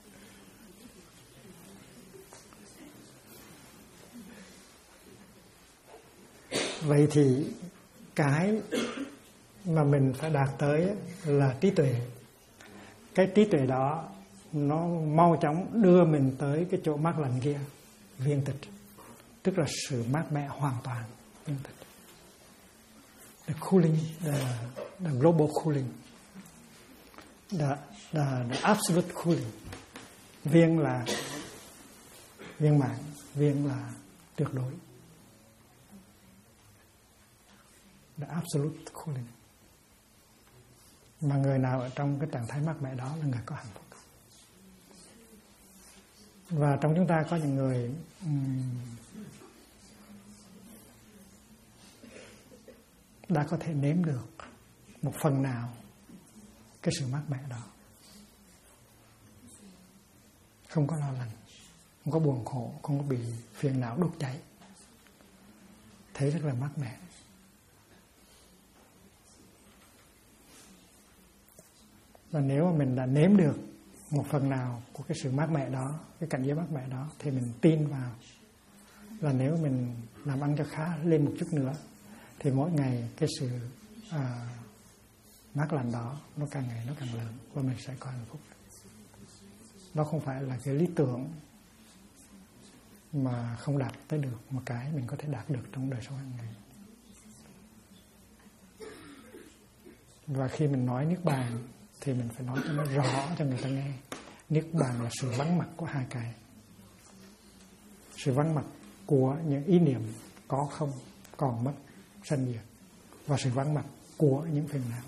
Vậy thì cái mà mình phải đạt tới là trí tuệ. Cái trí tuệ đó nó mau chóng đưa mình tới cái chỗ mát lành kia, viên tịch, tức là sự mát mẻ hoàn toàn, viên tịch. The cooling, the global cooling, the absolute cooling. Viên là viên mãn, viên là tuyệt đối. The absolute cooling. Mà người nào ở trong cái trạng thái mát mẻ đó là người có hạnh phúc. Và trong chúng ta có những người đã có thể nếm được một phần nào cái sự mát mẻ đó, không có lo lắng, không có buồn khổ, không có bị phiền não đốt cháy, thấy rất là mát mẻ. Và nếu mà mình đã nếm được một phần nào của cái sự mát mẻ đó, cái cảnh giới mát mẻ đó, thì mình tin vào là nếu mình làm ăn cho khá lên một chút nữa thì mỗi ngày cái sự mát lành đó nó càng ngày nó càng lớn và mình sẽ có hạnh phúc. Đó không phải là cái lý tưởng mà không đạt tới được một cái mình có thể đạt được trong đời sống hàng ngày. Và khi mình nói niết bàn thì mình phải nói cho nó rõ cho người ta nghe. Niết bàn là sự vắng mặt của hai cái. Sự vắng mặt của những ý niệm có không, còn mất, sanh diệt, và sự vắng mặt của những phiền não.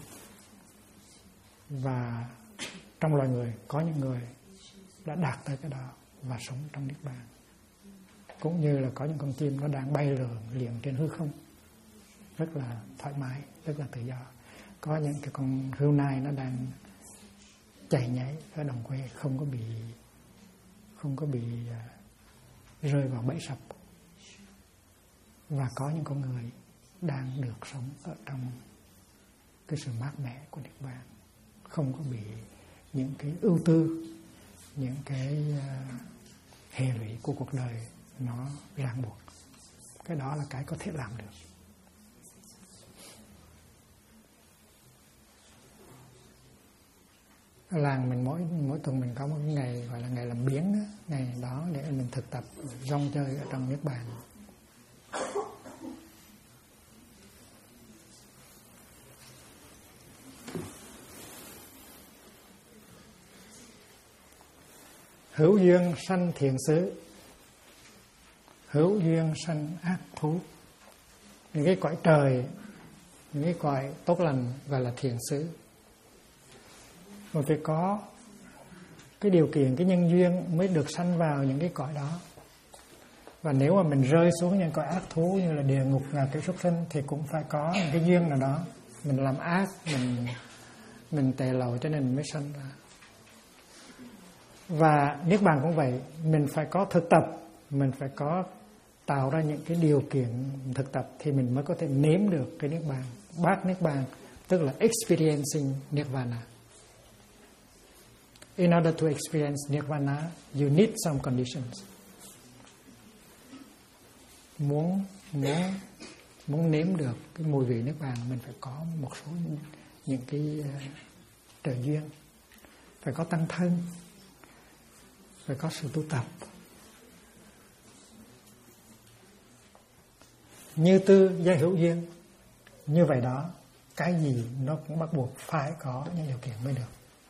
Và trong loài người có những người đã đạt tới cái đó và sống trong niết bàn. Cũng như là có những con chim nó đang bay lượn liền trên hư không, rất là thoải mái, rất là tự do. Có những cái con hươu nai nó đang chạy nhảy ở đồng quê, không có bị rơi vào bẫy sập. Và có những con người đang được sống ở trong cái sự mát mẻ của niết bàn, không có bị những cái ưu tư, những cái hệ lụy của cuộc đời nó ràng buộc. Cái đó là cái có thể làm được. Ở làng mình mỗi tuần mình có một cái ngày gọi là ngày làm biếng đó. Ngày đó để mình thực tập rong chơi ở trong niết bàn. Hữu duyên sanh thiện xứ, hữu duyên sanh ác thú. Những cái cõi trời, những cái cõi tốt lành gọi là thiện xứ. Mà phải có cái điều kiện, cái nhân duyên mới được sanh vào những cái cõi đó. Và nếu mà mình rơi xuống những cõi ác thú như là địa ngục, ngạ quỷ, súc sinh thì cũng phải có những cái duyên nào đó. Mình làm ác, mình tệ lậu cho nên mình mới sanh ra. Và niết bàn cũng vậy, mình phải có thực tập, mình phải có tạo ra những cái điều kiện thực tập thì mình mới có thể nếm được cái niết bàn. Bát niết bàn tức là experiencing nirvana. In order to experience nirvana, you need some conditions. Muốn nếm được cái mùi vị niết bàn, mình phải có một số những cái trợ duyên, phải có tăng thân, phải có sự tu tập. Như tư gia hữu duyên. Như vậy đó, cái gì nó cũng bắt buộc phải có những điều kiện mới được.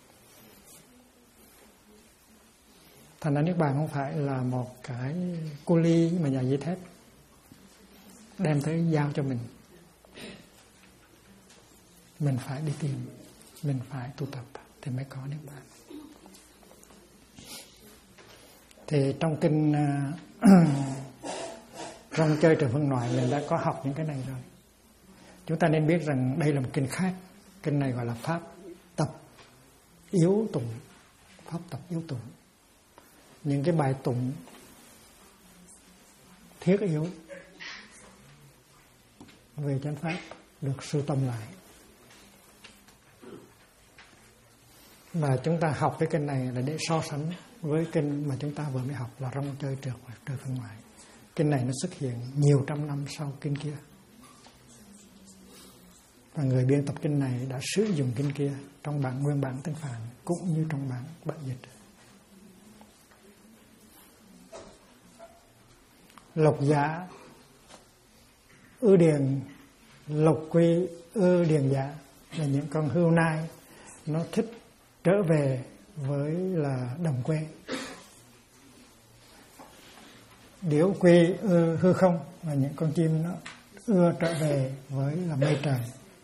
Thành ra niết bàn không phải là một cái cu ly mà nhà dây thép đem tới giao cho mình. Mình phải đi tìm, mình phải tu tập thì mới có niết bàn. Thì trong kinh rong chơi trường phân loại mình đã có học những cái này rồi. Chúng ta nên biết rằng đây là một kinh khác. Kinh này gọi là pháp tập yếu tụng. Pháp tập yếu tụng. Những cái bài tụng thiết yếu về chánh pháp được sưu tầm lại. Và chúng ta học cái kinh này là để so sánh với kinh mà chúng ta vừa mới học là rong chơi trượt hoặc trời phân ngoại. Kinh này nó xuất hiện nhiều trăm năm sau kinh kia. Và người biên tập kinh này đã sử dụng kinh kia trong bản nguyên bản tiếng Phạn cũng như trong bản dịch. Lộc dạ ư điền, lộc quy ư điền dạ là những con hươu nai nó thích trở về với là đồng quê. Điểu quy ưa hư không là những con chim nó ưa trở về với là mây trời.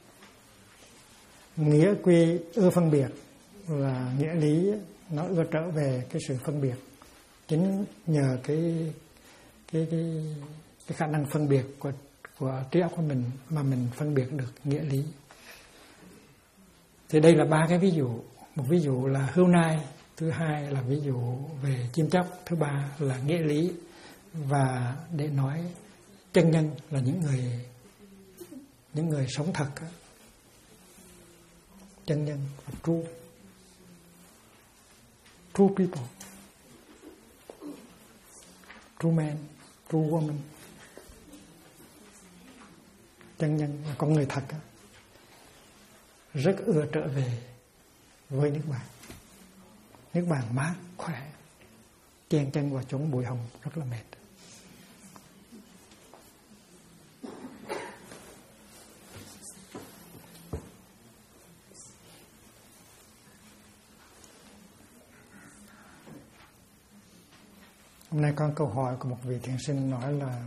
Nghĩa quy ưa phân biệt là nghĩa lý nó ưa trở về cái sự phân biệt. Chính nhờ cái khả năng phân biệt của trí óc của mình mà mình phân biệt được nghĩa lý. Thì đây là ba cái ví dụ. Một ví dụ là hươu nai, thứ hai là ví dụ về chim chóc, thứ ba là nghĩa lý. Và để nói chân nhân là những người sống thật, chân nhân, true people, true man, true woman. Chân nhân là con người thật, rất ưa trở về với nước bạn. Nước bạn mát, khỏe, chen chân vào chốn bụi hồng rất là mệt. Hôm nay có câu hỏi của một vị thiền sinh nói là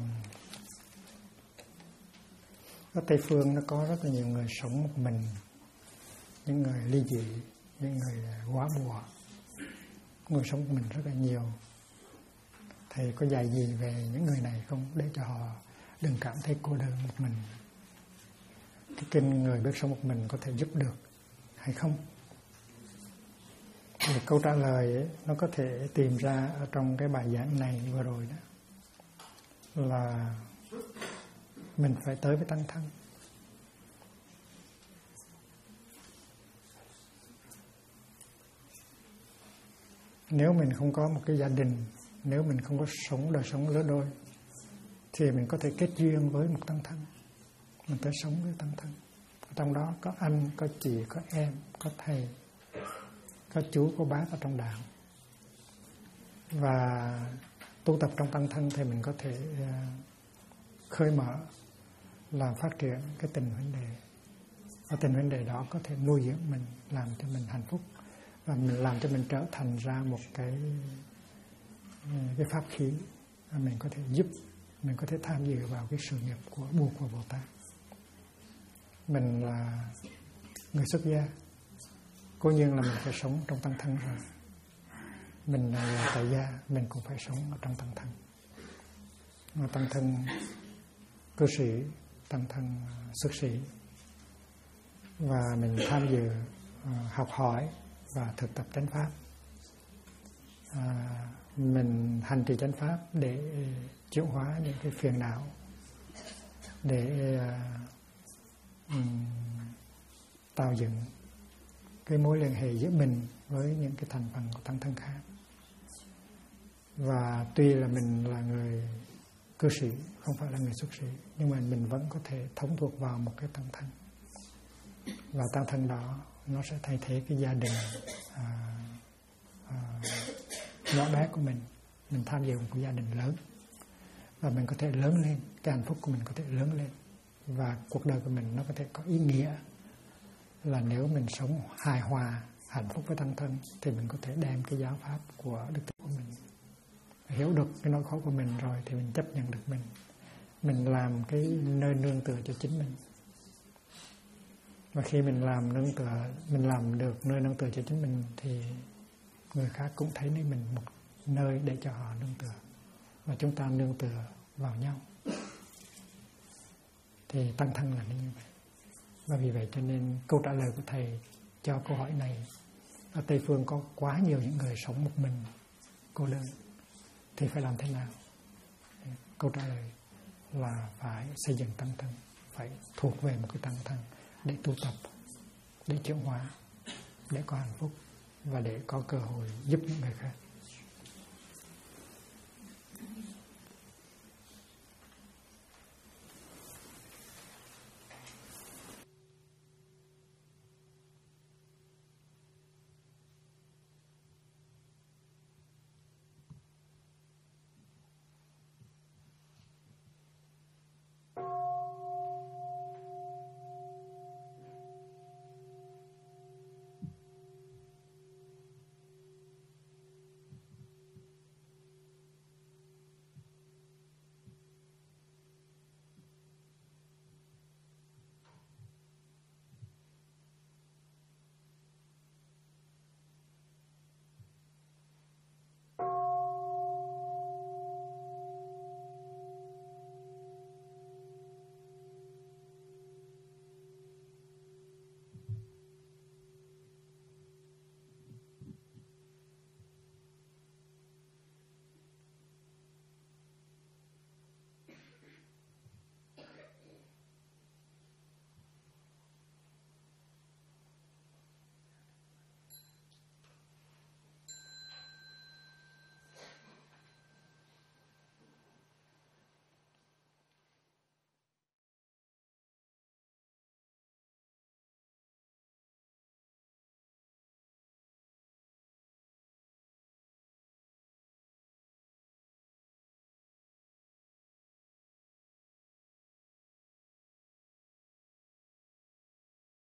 ở Tây Phương nó có rất là nhiều người sống một mình, những người ly dị, những người quá bùa, người sống một mình rất là nhiều. Thầy có dạy gì về những người này không, để cho họ đừng cảm thấy cô đơn một mình? Cái kinh Người Biết Sống Một Mình có thể giúp được hay không? Thì câu trả lời ấy, nó có thể tìm ra ở trong cái bài giảng này vừa rồi đó, là mình phải tới với tăng thân. Nếu mình không có một cái gia đình, nếu mình không có sống đời sống lứa đôi, thì mình có thể kết duyên với một tăng thân. Mình tới sống với tăng thân. Trong đó có anh, có chị, có em, có thầy, có chú, có bác ở trong đạo. Và tu tập trong tăng thân thì mình có thể khơi mở, làm phát triển cái tình huynh đệ. Và tình huynh đệ đó có thể nuôi dưỡng mình, làm cho mình hạnh phúc, và mình làm cho mình trở thành ra một cái pháp khí. Và mình có thể giúp, mình có thể tham dự vào cái sự nghiệp của Bồ Tát. Mình là người xuất gia, cố nhiên là mình phải sống trong tăng thân rồi. Mình là tại gia, mình cũng phải sống ở trong tăng thân. Tăng thân cư sĩ, tăng thân xuất sĩ. Và mình tham dự học hỏi và thực tập chánh pháp. Mình hành trì chánh pháp để chuyển hóa những cái phiền não, để tạo dựng cái mối liên hệ giữa mình với những cái thành phần của tăng thân khác. Và tuy là mình là người cư sĩ, không phải là người xuất sĩ, nhưng mà mình vẫn có thể thống thuộc vào một cái tăng thân. Và tăng thân đó nó sẽ thay thế cái gia đình nhỏ bé của mình. Mình tham dự một cái gia đình lớn, và mình có thể lớn lên, cái hạnh phúc của mình có thể lớn lên, và cuộc đời của mình nó có thể có ý nghĩa. Là nếu mình sống hài hòa, hạnh phúc với tăng thân, thì mình có thể đem cái giáo pháp của Đức Thích của mình, hiểu được cái nỗi khổ của mình rồi thì mình chấp nhận được mình làm cái nơi nương tựa cho chính mình. Và khi mình làm được nơi nương tựa cho chính mình, thì người khác cũng thấy nơi mình một nơi để cho họ nương tựa, và chúng ta nương tựa vào nhau. Thì tăng thân là như vậy. Và vì vậy cho nên câu trả lời của thầy cho câu hỏi này, ở Tây Phương có quá nhiều những người sống một mình, cô đơn, thì phải làm thế nào? Câu trả lời là phải xây dựng tăng thân, phải thuộc về một cái tăng thân để tu tập, để chuyển hóa, để có hạnh phúc, và để có cơ hội giúp những người khác.